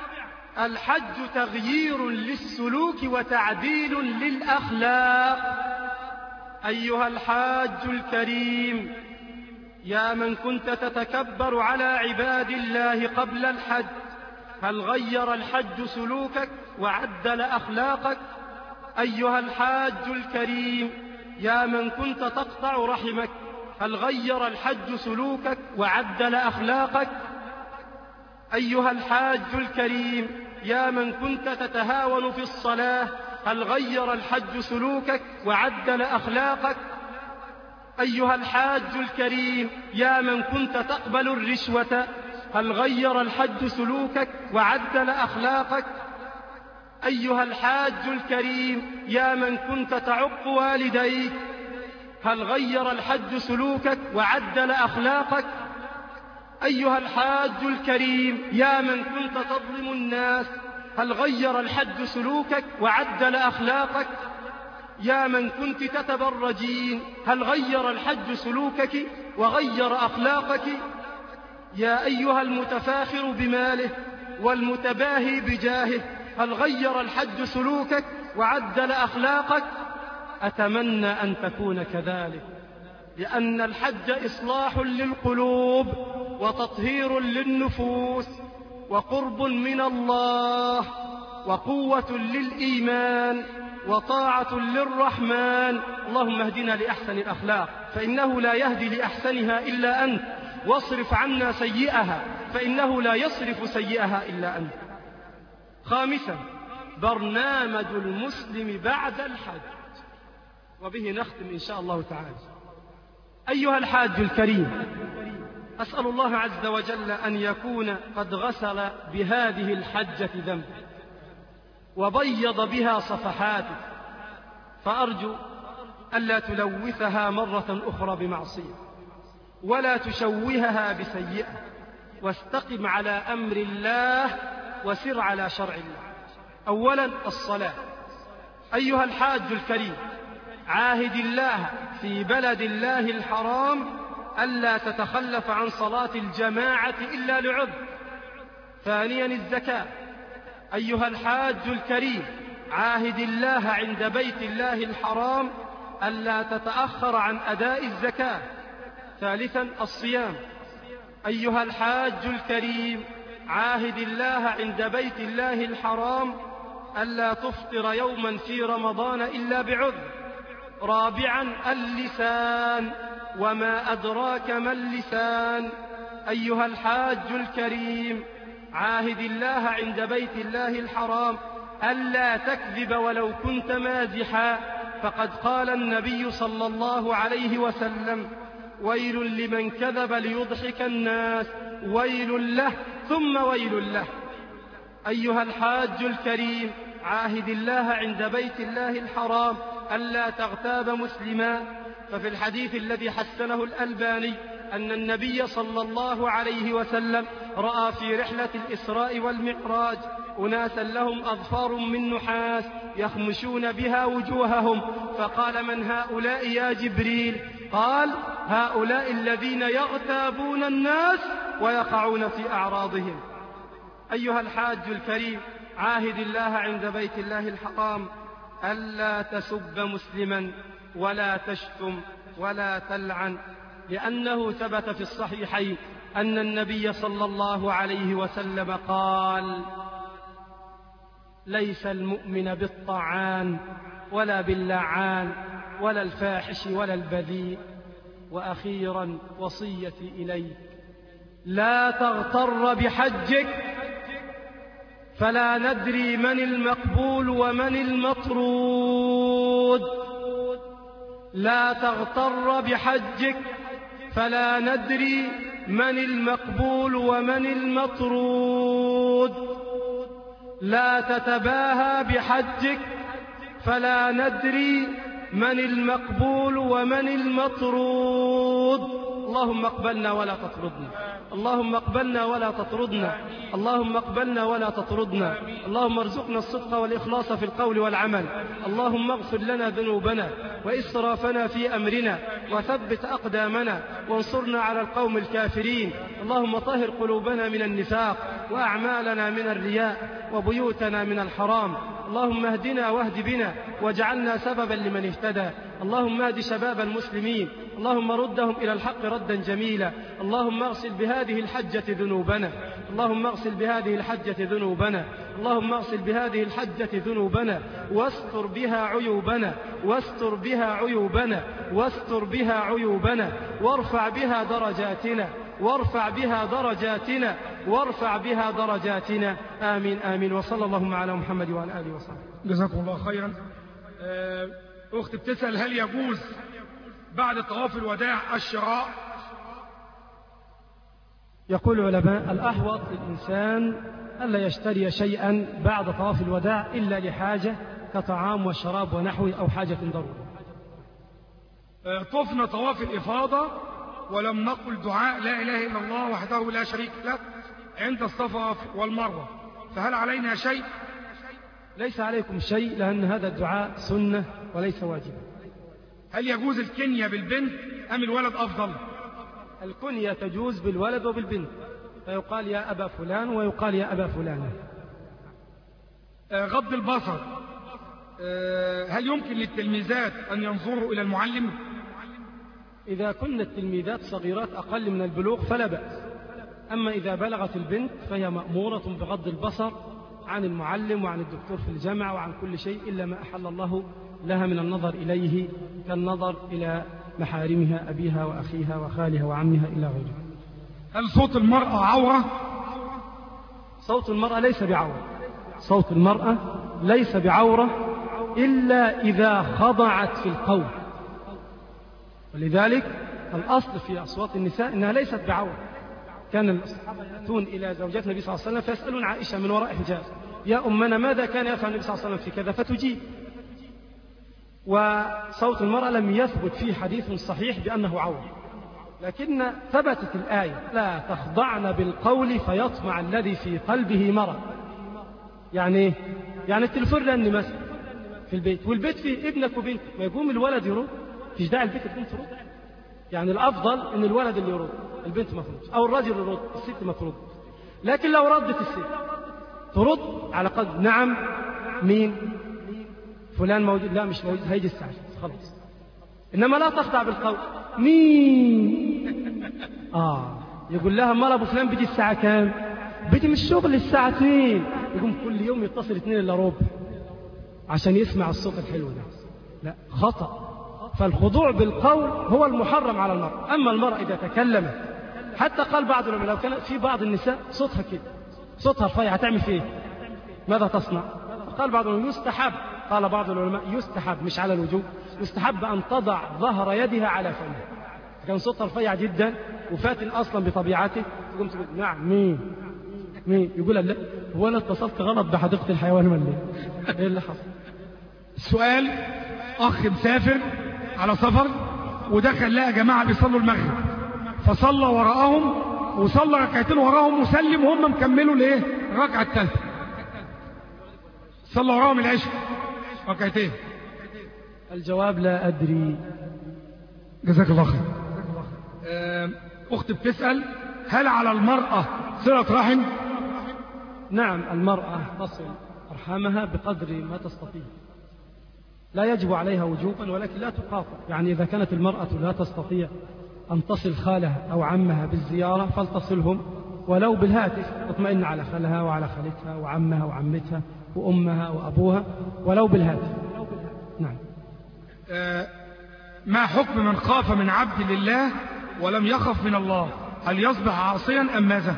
الحج تغيير للسلوك وتعديل للأخلاق. أيها الحاج الكريم، يا من كنت تتكبر على عباد الله قبل الحج، هل غير الحج سلوكك وعدل أخلاقك؟ أيها الحاج الكريم، يا من كنت تقطع رحمك، هل غير الحج سلوكك وعدل أخلاقك؟ أيها الحاج الكريم، يا من كنت تتهاون في الصلاة، هل غير الحج سلوكك وعدل أخلاقك؟ أيها الحاج الكريم، يا من كنت تقبل الرشوة، هل غير الحج سلوكك وعدل أخلاقك؟ أيها الحاج الكريم، يا من كنت تعق والديك، هل غير الحج سلوكك وعدل أخلاقك؟ أيها الحاج الكريم، يا من كنت تظلم الناس، هل غير الحج سلوكك وعدل أخلاقك؟ يا من كنت تتبرجين، هل غير الحج سلوكك وغير أخلاقك؟ يا أيها المتفاخر بماله والمتباهي بجاهه، هل غير الحج سلوكك وعدل أخلاقك؟ أتمنى أن تكون كذلك، لأن الحج إصلاح للقلوب وتطهير للنفوس وقرب من الله وقوة للإيمان وطاعة للرحمن. اللهم اهدنا لأحسن الأخلاق فإنه لا يهدي لأحسنها إلا أنت، واصرف عنا سيئها فإنه لا يصرف سيئها إلا أنت. خامسا برنامج المسلم بعد الحج، وبه نختم إن شاء الله تعالى. أيها الحاج الكريم، أسأل الله عز وجل أن يكون قد غسل بهذه الحجة ذنبه وبيض بها صفحاته، فأرجو ألا تلوثها مرة أخرى بمعصية ولا تشوهها بسيئة، واستقم على أمر الله وسر على شرع الله. أولا الصلاة. أيها الحاج الكريم، عاهد الله في بلد الله الحرام ألا تتخلف عن صلاة الجماعة إلا لعذر. ثانيا الزكاة. أيها الحاج الكريم، عاهد الله عند بيت الله الحرام ألا تتأخر عن أداء الزكاة. ثالثا الصيام. أيها الحاج الكريم، عاهد الله عند بيت الله الحرام ألا تفطر يوما في رمضان إلا بعذر. رابعا اللسان، وما أدراك ما اللسان. أيها الحاج الكريم، عاهد الله عند بيت الله الحرام ألا تكذب ولو كنت مازحا، فقد قال النبي صلى الله عليه وسلم: ويل لمن كذب ليضحك الناس، ويل له ثم ويل له. أيها الحاج الكريم، عاهد الله عند بيت الله الحرام ألا تغتاب مسلما، ففي الحديث الذي حسنه الألباني أن النبي صلى الله عليه وسلم رأى في رحلة الإسراء والمعراج أناسا لهم أظفار من نحاس يخمشون بها وجوههم، فقال: من هؤلاء يا جبريل؟ قال: هؤلاء الذين يغتابون الناس ويقعون في أعراضهم. أيها الحاج الكريم، عاهد الله عند بيت الله الحرام ألا تسب مسلما ولا تشتم ولا تلعن، لأنه ثبت في الصحيحين أن النبي صلى الله عليه وسلم قال: ليس المؤمن بالطعان ولا باللعان ولا الفاحش ولا البذيء. وأخيرا وصيتي إليك: لا تغتر بحجك، فلا ندري من المقبول ومن المطرود. لا تغتر بحجك، فلا ندري من المقبول ومن المطرود. لا تتباهى بحجك، فلا ندري من المقبول ومن المطرود. اللهم اقبلنا ولا تطردنا، اللهم اقبلنا ولا تطردنا، اللهم اقبلنا ولا تطردنا، اللهم ارزقنا الصدق والإخلاص في القول والعمل، اللهم اغفر لنا ذنوبنا وإسرافنا في أمرنا وثبت أقدامنا وانصرنا على القوم الكافرين، اللهم طهر قلوبنا من النفاق وأعمالنا من الرياء وبيوتنا من الحرام، اللهم اهدنا واهد بنا واجعلنا سببا لمن اهتدى، اللهم اهد شباب المسلمين، اللهم ردهم إلى الحق ردا جميلا، اللهم اغسل بهذه الحجة ذنوبنا، اللهم اغسل بهذه الحجة ذنوبنا، اللهم اغسل بهذه الحجة ذنوبنا واستر بها عيوبنا، واستر بها عيوبنا، واستر بها عيوبنا، وارفع بها درجاتنا، وارفع بها درجاتنا، وارفع بها درجاتنا، آمين آمين. وصلى اللهم على محمد وعلى آله وصحبه. جزاكم الله خيرا. أخت بتسأل هل يجوز بعد طواف الوداع الشراء؟ يقول العلماء الأحوط للإنسان ألا يشتري شيئا بعد طواف الوداع إلا لحاجة كطعام وشراب ونحوه أو حاجة ضرورة. طفنا طواف الإفاضة ولم نقل دعاء لا إله إلا الله وحده لا شريك له عند الصفا والمروة، فهل علينا شيء؟ ليس عليكم شيء، لأن هذا الدعاء سنة وليس واجبا. هل يجوز الكنية بالبنت أم الولد أفضل؟ الكنية تجوز بالولد وبالبنت، فيقال يا أبا فلان ويقال يا أبا فلانة. غض البصر، هل يمكن للتلميذات أن ينظروا إلى المعلم؟ إذا كن التلميذات صغيرات أقل من البلوغ فلا بأس، أما إذا بلغت البنت فهي مأمورة بغض البصر عن المعلم وعن الدكتور في الجامعة وعن كل شيء إلا ما أحل الله لها من النظر إليه كالنظر إلى محارمها أبيها وأخيها وخالها وعمها إلى غيره. هل صوت المرأة عورة؟ صوت المرأة ليس بعورة، صوت المرأة ليس بعورة إلا إذا خضعت في القول، ولذلك الأصل في أصوات النساء إنها ليست بعورة. كان الصحابة يأتون إلى زوجات النبي صلى الله عليه وسلم فيسألون عائشة من وراء حجاب يا أمنا ماذا كان يفعل النبي صلى الله عليه وسلم في كذا، فتجيب. وصوت المرأة لم يثبت فيه حديث صحيح بأنه عورة، لكن ثبتت الآية لا تخضعن بالقول فيطمع الذي في قلبه مرض. يعني يعني التلفون لأني مثلا في البيت والبيت فيه ابنك وبنتك ويقوم الولد يرد، فيش داعي البنت تقوم ترد. يعني الأفضل إن الولد اللي يرد، البنت ما ترد، أو الرجل يرد، الست ما ترد. لكن لو ردت الست ترد على قد نعم مين فلان موجود، لا مش موجود هيجي الساعة خلاص. إنما لا تخضع بالقول مين آه يقول لها مال أبو فلان بيجي الساعة كام، بيجي من الشغل الساعة اثنين، يقوم كل يوم يتصل اثنين إلا ربع عشان يسمع الصوت الحلو ده. لا، خطأ. فالخضوع بالقول هو المحرم على المرأة. أما المرأة إذا تكلمت، حتى قال بعض العلماء لو كان في بعض النساء صوتها كده صوتها رفيع هتعمل فيه ماذا تصنع؟ قال بعض العلماء يستحب، قال بعض العلماء يستحب مش على الوجوب، يستحب أن تضع ظهر يدها على فمها. كان صوتها رفيع جدا وفاتن أصلا بطبيعته، تقوم تقول نعم مين مين يقول لا هو أنا اتصلت غلط بحديقة الحيوان ولا إيه اللي حصل؟ السؤال أخ مسافر على سفر ودخل لقى جماعة بيصلوا المغرب، فصلى وراءهم وصلى ركعتين وراءهم وسلم وهم مكملوا لإيه الركعة الثالثة، صلى وراءهم العشاء ركعتين. الجواب لا أدري. جزاك الله خير. أخت بتسأل هل على المرأة صلة رحم؟ نعم، المرأة تصل أرحامها بقدر ما تستطيع، لا يجب عليها وجوبا ولكن لا تقاطع. يعني إذا كانت المرأة لا تستطيع أن تصل خالها أو عمها بالزيارة فلتصلهم ولو بالهاتف، تطمئن على خالها وعلى خالتها وعمها وعمتها وأمها وأبوها ولو بالهاتف. نعم. آه ما حكم من خاف من عبد لله ولم يخف من الله، هل يصبح عاصيا أم ماذا؟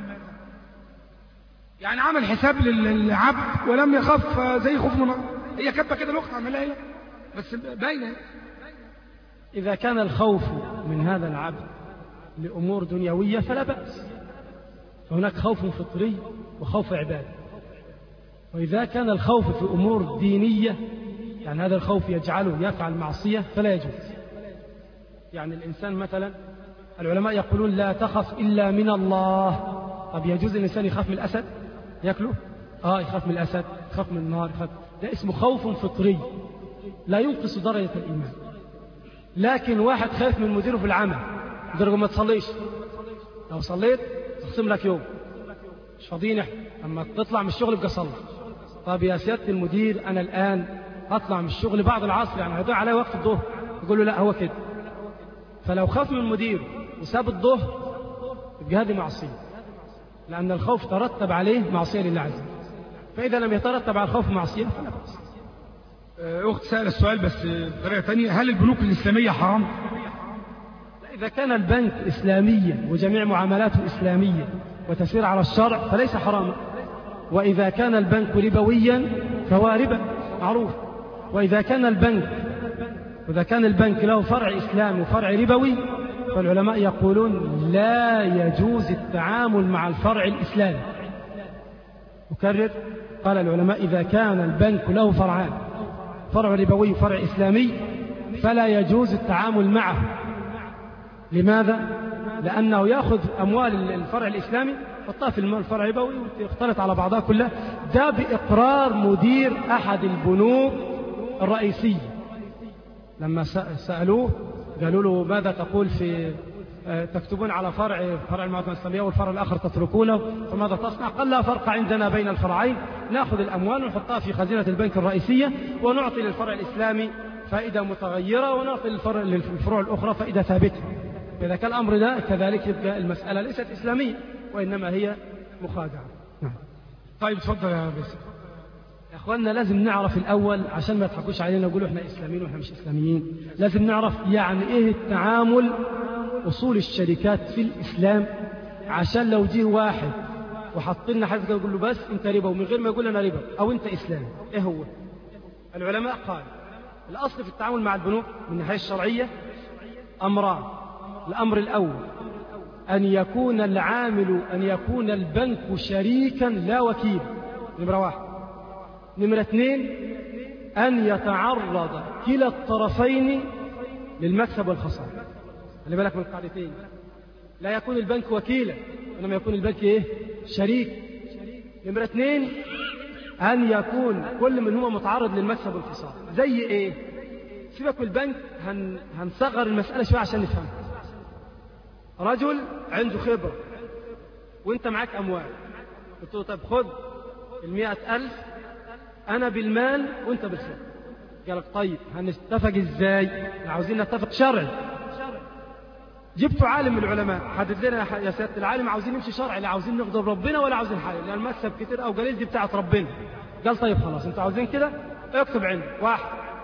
يعني عمل حساب للعبد ولم يخف زي خوف من الله، هي كبه كده الوقت عملها هي بس باينه. إذا كان الخوف من هذا العبد لأمور دنيوية فلا بأس، فهناك خوف فطري وخوف عبادي. وإذا كان الخوف في أمور دينية يعني هذا الخوف يجعله يفعل معصية فلا يجوز. يعني الإنسان مثلا العلماء يقولون لا تخف إلا من الله. طب يجوز الإنسان يخاف من الأسد يأكله؟ آه يخاف من الأسد، يخاف من النار، يخاف. ده اسمه خوف فطري لا ينقص درجة الإيمان. لكن واحد خايف من مديره في العمل درجة ما تصليش، لو صليت تخصم لك يوم، مش فاضيين احنا، اما تطلع من الشغل بقى صلي. طب يا سيادة المدير أنا الآن هطلع من الشغل بعد العصر، يعني هيضيع علي وقت الظهر. يقول له لا هو كده. فلو خاف من المدير وساب الظهر يبقى هذه معصية، لأن الخوف ترتب عليه معصية لله عز وجل. فإذا لم يترتب على الخوف معصية فلا بأس. أخت سأل السؤال بس بطريقة تانية، هل البنوك الإسلامية حرام؟ إذا كان البنك إسلاميا وجميع معاملاته إسلامية وتسير على الشرع فليس حراما. وإذا كان البنك ربويا فهو ربا معروف. وإذا كان البنك وإذا كان البنك له فرع إسلامي وفرع ربوي فالعلماء يقولون لا يجوز التعامل مع الفرع الإسلامي. أكرر، قال العلماء إذا كان البنك له فرعان، فرع ربوي وفرع إسلامي، فلا يجوز التعامل معه. لماذا؟ لأنه يأخذ أموال الفرع الإسلامي يحطها في الفرع الربوي وتختلط على بعضها كلها. ده بإقرار مدير أحد البنوك الرئيسية. لما سألوه قالوا له ماذا تقول في تكتبون على فرع فرع المعهد الإسلامية والفرع الآخر تتركونه، فماذا تصنع؟ قال لا فرق عندنا بين الفرعين، نأخذ الأموال ونحطها في خزينة البنك الرئيسية ونعطي للفرع الإسلامي فائدة متغيرة ونعطي للفرع للفروع الأخرى فائدة ثابتة. إذا كان الأمر ده كذلك يبقى المسألة ليست إسلامية وإنما هي مخادعة. نعم. طيب تفضل يا باسم. يا أخواننا لازم نعرف الأول عشان ما يضحكوش علينا ويقولوا إحنا إسلاميين وإحنا مش إسلاميين. لازم نعرف يعني إيه التعامل، أصول الشركات في الإسلام، عشان لو جه واحد وحط لنا حاجة يقول له بس أنت ربا ومن غير ما يقول لنا ربا أو أنت إسلامي. إيه هو؟ العلماء قال الأصل في التعامل مع البنوك من الناحية الشرعية أمران. الأمر الأول أن يكون العامل أن يكون البنك شريكا لا وكيل، نمرة واحد. نمرة اثنين أن يتعرض كلا الطرفين للمكسب والخسارة. خلي بالك من القاعدتين، لا يكون البنك وكيلا إنما يكون البنك إيه؟ شريك. نمرة اثنين أن يكون كل من هو متعرض للمكسب والخسارة. زي إيه؟ سيبك من البنك، هن... هنصغر المسألة شوية عشان نفهمها. رجل عنده خبرة وانت معاك أموال، قلت له طب خد المئة ألف أنا بالمال وانت بالخبرة. قالك طيب هنتفق ازاي؟ عاوزين نتفق شرعي. جبتوا عالم من العلماء حدد لنا يا سيادة العالم عاوزين نمشي شرعي، لا عاوزين نغضب ربنا ولا عاوزين حاجة لأن المكسب كتير أو قليل دي بتاعت ربنا. قال طيب خلاص انتوا عاوزين كده اكتب عندي واحد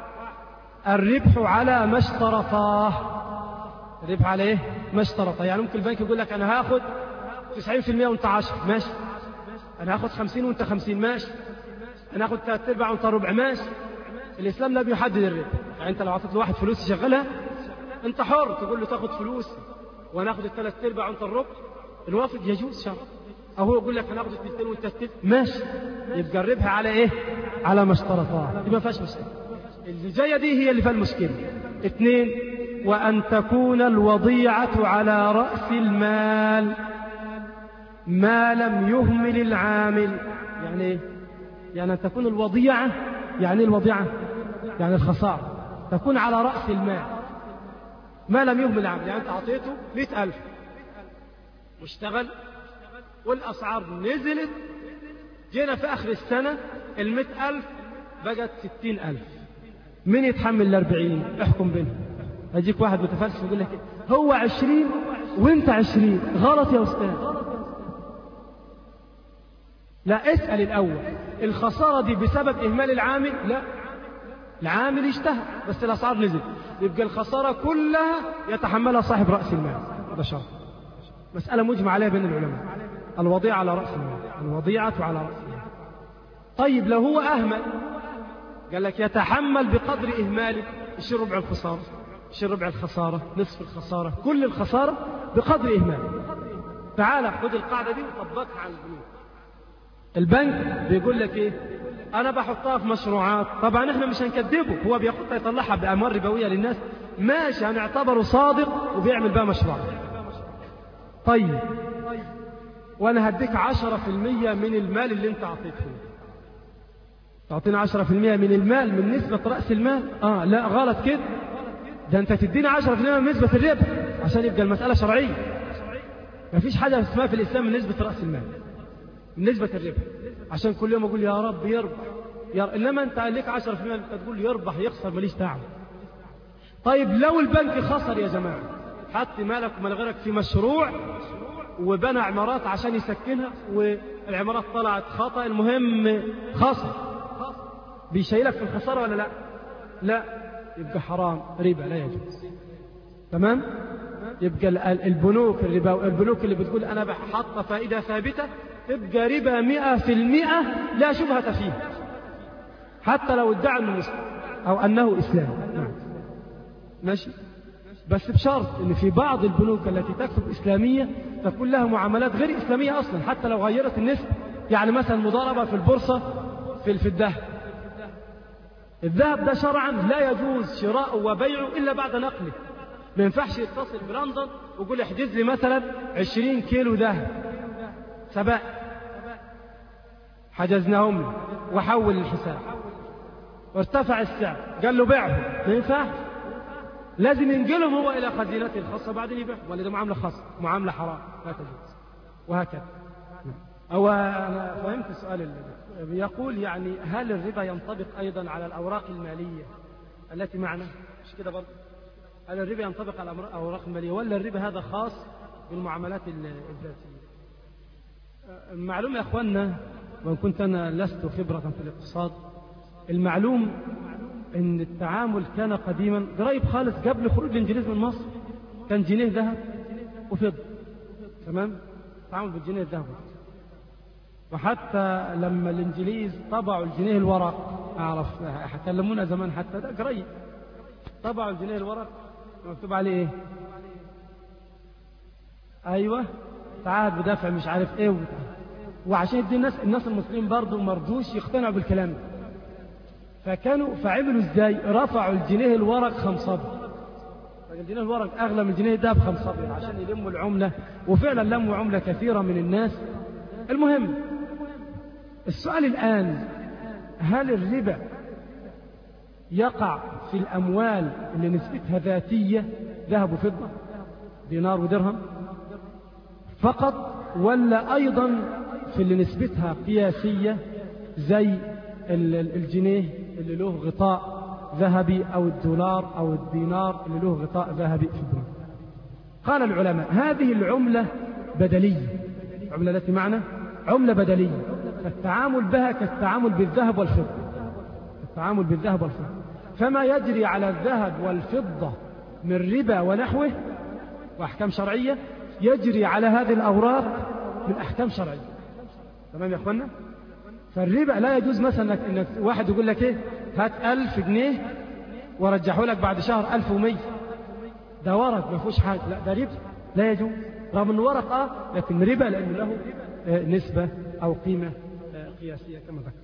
الربح على ما اشترطاه. الربح على ايه؟ ما اشترطه. يعني ممكن البنك يقول لك انا هاخد تسعين في المئة وانت عشرة، ماشي. انا هاخد خمسين وانت خمسين، ماشي. انا هاخد ثلاث ارباع وانت ربع، ماشي. الاسلام لا بيحدد الربح. يعني انت لو اعطيت لواحد فلوس يشغلها انت حر، تقول له تاخد فلوس وانا اخد الثلاث ارباع وانت الربع، الوافق يجوز شرعا. او هو يقول لك انا هاخد الثلثين وانت الثلث، ماشي. يبقى الربح على ايه؟ على ما اشترطاه. دي ما فيهاش مشكله. اللي جايه دي هي اللي فيها المشكله. اثنين، وأن تكون الوضيعة على رأس المال ما لم يهمل العامل. يعني ايه؟ يعني أن تكون الوضيعة، يعني الوضيعة يعني الخسارة تكون على رأس المال ما لم يهمل العامل. يعني أنت أعطيته مئة ألف واشتغل والأسعار نزلت، جينا في آخر السنة المئة ألف بقت ستين ألف، من يتحمل الأربعين؟ احكم بينهم. هيجيك واحد متفلسف يقول لك هو عشرين وانت عشرين، غلط يا أستاذ. لا، اسأل الأول الخسارة دي بسبب إهمال العامل؟ لا، العامل اجتهد بس الأسعار نزلت، يبقى الخسارة كلها يتحملها صاحب رأس المال. هذا شرط، مسألة مجمع عليها بين العلماء. الوضيعة على رأس المال، الوضيعة على رأس المال. طيب لو هو أهمل قال لك يتحمل بقدر إهماله، يشيل ربع الخسارة، يشيل ربع الخسارة، نصف الخسارة، كل الخسارة بقدر إهماله. تعال خد القاعدة دي وطبقها على البنوك. البنك بيقول لك إيه؟ أنا بحطها في مشروعات. طبعا إحنا مش هنكذبه، هو بياخدها يطلعها بأموال ربوية للناس، ماشي، هنعتبره صادق وبيعمل بها مشروع. طيب وأنا هديك عشرة في المية من المال اللي أنت أعطيته، تعطينا عشرة في المية من المال من نسبة رأس المال؟ آه لا غلط كده، ده أنت تدينا عشرة في المية من نسبة الربح عشان يبقى المسألة شرعية. ما فيش حاجة اسمها في الإسلام من نسبة رأس المال، من نسبة الربح، عشان كل يوم أقول يا رب يربح يا... إنما أنت عليك عشرة في المية أنت تقول يربح يخسر ماليش دعوة. طيب لو البنك خسر يا جماعة، حط مالك ومال غيرك في مشروع وبنى عمارات عشان يسكنها والعمارات طلعت خطأ، المهم خسر، بيشيلك في الخسارة ولا لا؟ لا، يبقى حرام، ربا لا يجوز. تمام؟ يبقى البنوك الربا، البنوك اللي بتقول أنا بحط فائدة ثابتة تبقى ربا مئة في المئة لا شبهة فيه، حتى لو ادعى أنه مسلم أو أنه إسلام. ماشي؟ بس بشرط أن في بعض البنوك التي تكتب إسلامية تكون لها معاملات غير إسلامية أصلا حتى لو غيرت النسبة. يعني مثلا مضاربة في البورصة في في الذهب، الذهب ده شرعا لا يجوز شراءه وبيعه إلا بعد نقله. ما ينفعش يتصل بلندن ويقول احجز لي مثلا عشرين كيلو ذهب سباء، حجزناهم له وحول الحساب وارتفع السعر قال له بيعهم، ما ينفعش، لازم ينقلهم هو إلى خزينته الخاصة بعدين يبيعهم، ولا ده معاملة خاصة، معاملة حرام لا تجوز، وهكذا. أو أنا فهمت السؤال اللي يقول يعني هل الربا ينطبق أيضا على الأوراق المالية التي معنا؟ مش كده برضه؟ هل الربا ينطبق على الأوراق المالية ولا الربا هذا خاص بالمعاملات الذاتية؟ المعلوم يا أخوانا، وإن كنت أنا لست خبرة في الاقتصاد، المعلوم أن التعامل كان قديما قريب خالص قبل خروج الإنجليز من مصر كان جنيه ذهب وفضة. تمام؟ التعامل بالجنيه الذهب، وحتى لما الإنجليز طبعوا الجنيه الورق، أعرف كلمونا زمان حتى ده قريب، طبعوا الجنيه الورق مكتوب عليه إيه؟ أيوة تعهد بدافع مش عارف إيه وبتاع. وعشان يدي الناس الناس المسلمين برضو مرضوش يقتنعوا بالكلام ده، فكانوا فعملوا إزاي؟ رفعوا الجنيه الورق خمسة، الجنيه الورق أغلى من الجنيه الذهب خمسة عشان يلموا العملة، وفعلا لموا عملة كثيرة من الناس. المهم السؤال الآن، هل الربا يقع في الأموال اللي نسبتها ذاتية ذهب وفضة دينار ودرهم فقط، ولا أيضا في اللي نسبتها قياسية زي الجنيه اللي له غطاء ذهبي أو الدولار أو الدينار اللي له غطاء ذهبي في الدولار؟ قال العلماء هذه العملة بدلية، العملة التي معنا عملة بدلية، فالتعامل بها كالتعامل بالذهب والفضة، التعامل بالذهب والفضة، فما يجري على الذهب والفضة من ربا ونحوه وأحكام شرعية يجري على هذه الأوراق من أحكام شرعية. تمام يا أخوانا؟ فالربا لا يجوز مثلا إنك, إنك واحد يقول لك إيه هات ألف جنيه ورجحه لك بعد شهر ألف ومية، ده ورق ما فيهوش حاجة، لا ده ربا لا يجوز، رغم إنه ورق آه لكن ربا لأنه له نسبة أو قيمة قياسية كما ذكر.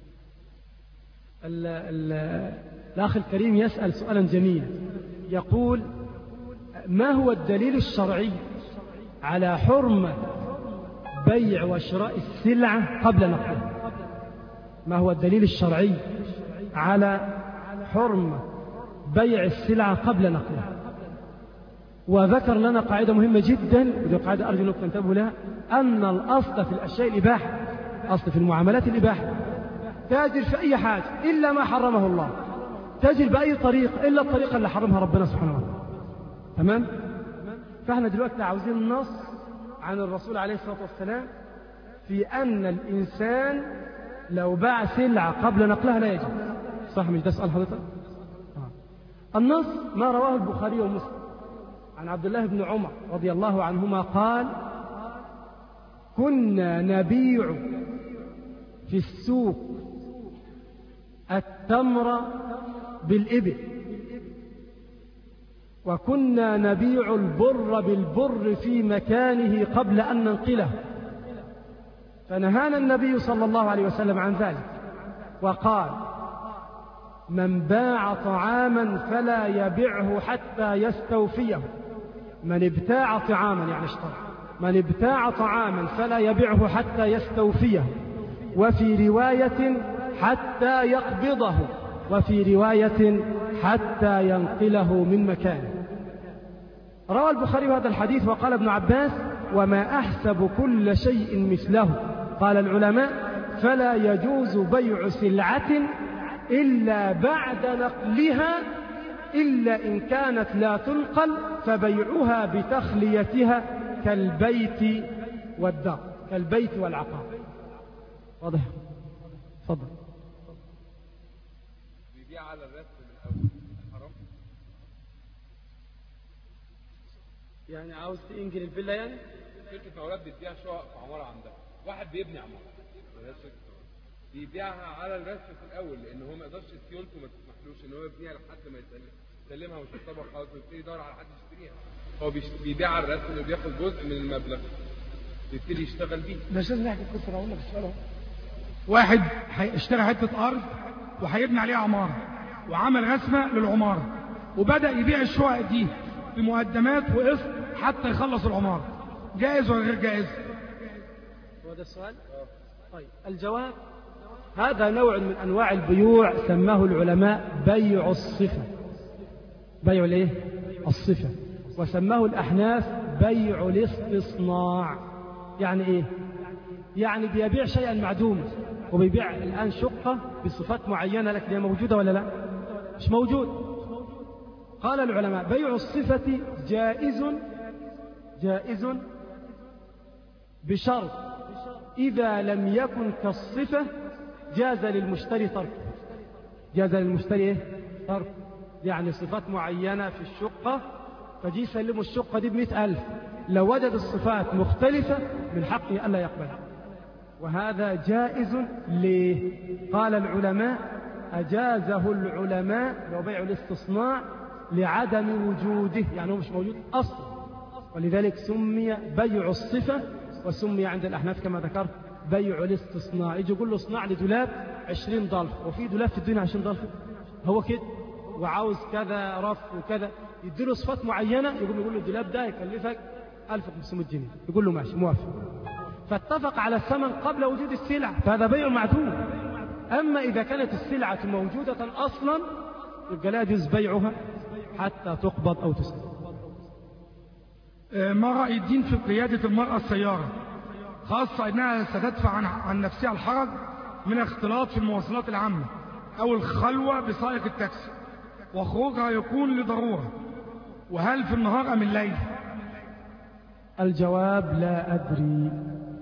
الأخ الكريم يسأل سؤالا جميلا، يقول ما هو الدليل الشرعي على حرمة بيع وشراء السلعة قبل نقلها؟ ما هو الدليل الشرعي على حرمة بيع السلعة قبل نقلها؟ وذكر لنا قاعدة مهمة جدا، ودي قاعدة أرجو أنكم تنتبهوا لها، أن الأصل في الأشياء الإباحة، أصل في المعاملات الإباحة، تاجر في أي حاجة إلا ما حرمه الله، تاجر بأي طريق إلا الطريقة اللي حرمها ربنا سبحانه وتعالى. تمام؟ فإحنا دلوقتي عاوزين نص عن الرسول عليه الصلاة والسلام في أن الإنسان لو باع سلعة قبل نقلها لا يجوز. صح مش ده سؤال حضرتك؟ آه. النص ما رواه البخاري ومسلم عن عبد الله بن عمر رضي الله عنهما قال كنا نبيع في السوق التمر بالإبل، وكنا نبيع البر بالبر في مكانه قبل أن ننقله، فنهانا النبي صلى الله عليه وسلم عن ذلك وقال من باع طعاما فلا يبيعه حتى يستوفيه، من ابتاع طعاما يعني اشترى من ابتاع طعاما فلا يبيعه حتى يستوفيه، وفي رواية حتى يقبضه، وفي رواية حتى ينقله من مكانه. روى البخاري هذا الحديث وقال ابن عباس: وما أحسب كل شيء مثله. قال العلماء: فلا يجوز بيع سلعة إلا بعد نقلها، إلا إن كانت لا تنقل فبيعها بتخليتها كالبيت والدار، كالبيت والعقار. واضح؟ تفضل. بيبيع على الرسم من الأول حرام؟ يعني عاوز تنقل الفيلا يعني؟ شركة مولات بتبيع شقق في عمارة عندها، واحد بيبني عمارة بيبيعها على الرسم في الأول، لأن هو ما يقدرش سيولته ما تسمحلوش إن هو يبنيها لحد ما يسلمها ويشطبها خلاص ويبتدي يدور على حد يشتريها. هو بيبيع على الرسم إنه بياخد جزء من المبلغ يبتدي يشتغل بيه. مش لازم نحكي القصة. أقول لك السؤال أهو. واحد اشترى حتة أرض وهيبني عليها عمارة، وعمل رسمة للعمارة، وبدأ يبيع الشقق دي بمقدمات وقسط حتى يخلص العمارة. جائز ولا غير جائز؟ هو ده السؤال؟ طيب الجواب: هذا نوع من أنواع البيوع سماه العلماء بيع الصفة. بيع الايه؟ الصفة. وسماه الأحناف بيع الاستصناع. يعني إيه؟ يعني بيبيع شيئا معدوما، وبيبيع الآن شقة بصفات معينة، لكن هي موجودة ولا لا؟ مش موجود. قال العلماء: بيع الصفة جائز جائز بشرط إذا لم يكن كالصفة جاز للمشتري تركه. جاز للمشتري إيه؟ تركه. يعني صفات معينة في الشقة، فجي يسلموا الشقة دي بمئة ألف، لو وجد الصفات مختلفة من حقه ألا يقبلها، وهذا جائز. ليه؟ قال العلماء: أجازه العلماء لو بيع الاستصناع لعدم وجوده، يعني هو مش موجود أصلا، ولذلك سمي بيع الصفة، وسمي عند الأحناف كما ذكرت بيع الاستصناع. يجي يقول له اصنع لي دولاب عشرين ضلف، وفي دولاب في الدنيا عشرين ضلف؟ هو كده، وعاوز كذا رف وكذا، يديله صفات معينة، يقوم يقول له الدولاب ده يكلفك ألف وخمسمائة جنيه، يقول له ماشي موافق، فاتفق على الثمن قبل وجود السلع، فهذا بيع معدوم. أما إذا كانت السلعة موجودة أصلا يبقى لا يجوز بيعها حتى تقبض أو تسلم. ما رأي الدين في قيادة المرأة السيارة، خاصة أنها ستدفع عن, عن نفسها الحرج من اختلاط في المواصلات العامة أو الخلوة بسائق التاكسي، وخروجها يكون لضرورة، وهل في النهار أم الليل؟ الجواب: لا أدري.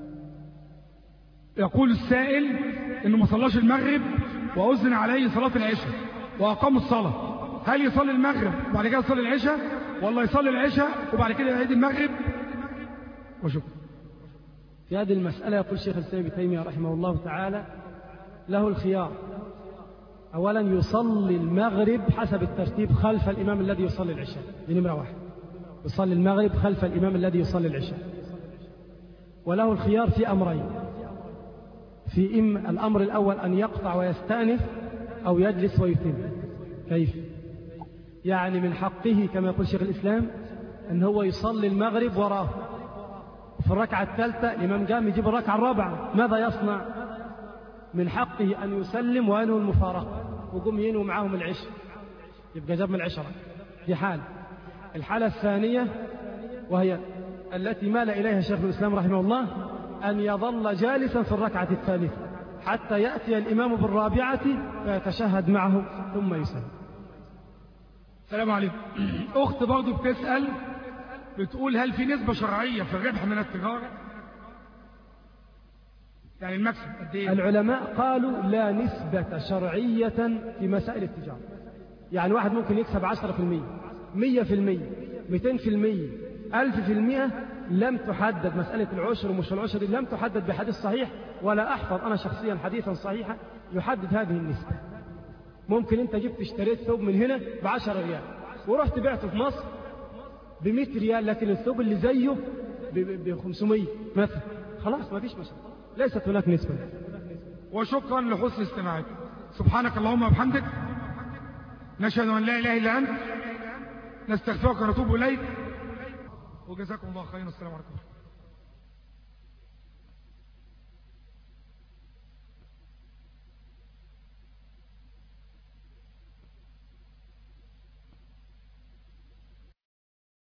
يقول السائل إنه ما صلاش المغرب وأذن عليه صلاة العشاء وأقاموا الصلاة، هل يصلي المغرب وبعد كده يصلي العشاء، ولا يصلي العشاء وبعد كده يعيد المغرب؟ وشكرا. في هذه المسألة يقول شيخ الإسلام ابن تيمية رحمه الله تعالى: له الخيار. أولا يصلي المغرب حسب الترتيب خلف الإمام الذي يصلي العشاء، دي نمرة واحد، يصلي المغرب خلف الإمام الذي يصلي العشاء. وله الخيار في أمرين: في إم الأمر الأول أن يقطع ويستأنف، أو يجلس ويتم. كيف؟ يعني من حقه كما يقول شيخ الإسلام أن هو يصلي المغرب وراه، في الركعة الثالثة الإمام قام يجيب الركعة الرابعة، ماذا يصنع؟ من حقه أن يسلم وينوي المفارقة وقوم ينوي معهم العشاء، يبقى جاب من العشرة. دي حال. الحالة الثانية وهي التي مال إليها شيخ الإسلام رحمه الله، أن يظل جالسا في الركعة الثالثة حتى يأتي الإمام بالرابعة فيتشهد معه ثم يسلم. السلام عليكم. أخت برضو بتسأل، بتقول: هل في نسبة شرعية في الربح من التجارة؟ يعني المكسب قد ايه؟ العلماء قالوا لا نسبة شرعية في مسائل التجارة. يعني واحد ممكن يكسب عشرة في المية، مية في المية، مئتين في المية، ألف في المية، لم تحدد. مسألة العشر ومش العشر لم تحدد بحديث صحيح، ولا أحفظ أنا شخصيا حديثا صحيحا يحدد هذه النسبة. ممكن أنت جبت اشتريت ثوب من هنا بعشرة ريال ورحت بعته في مصر بمئة ريال، لكن الثوب اللي زيه بخمسمية مثلا، خلاص ما فيش مشكلة، ليست هناك نسبة. وشكرا لحسن استماعكم. سبحانك اللهم وبحمدك، نشهد أن لا إله إلا أنت، نستغفرك ونتوب إليك، وجزاكم الله خيرا. والسلام عليكم.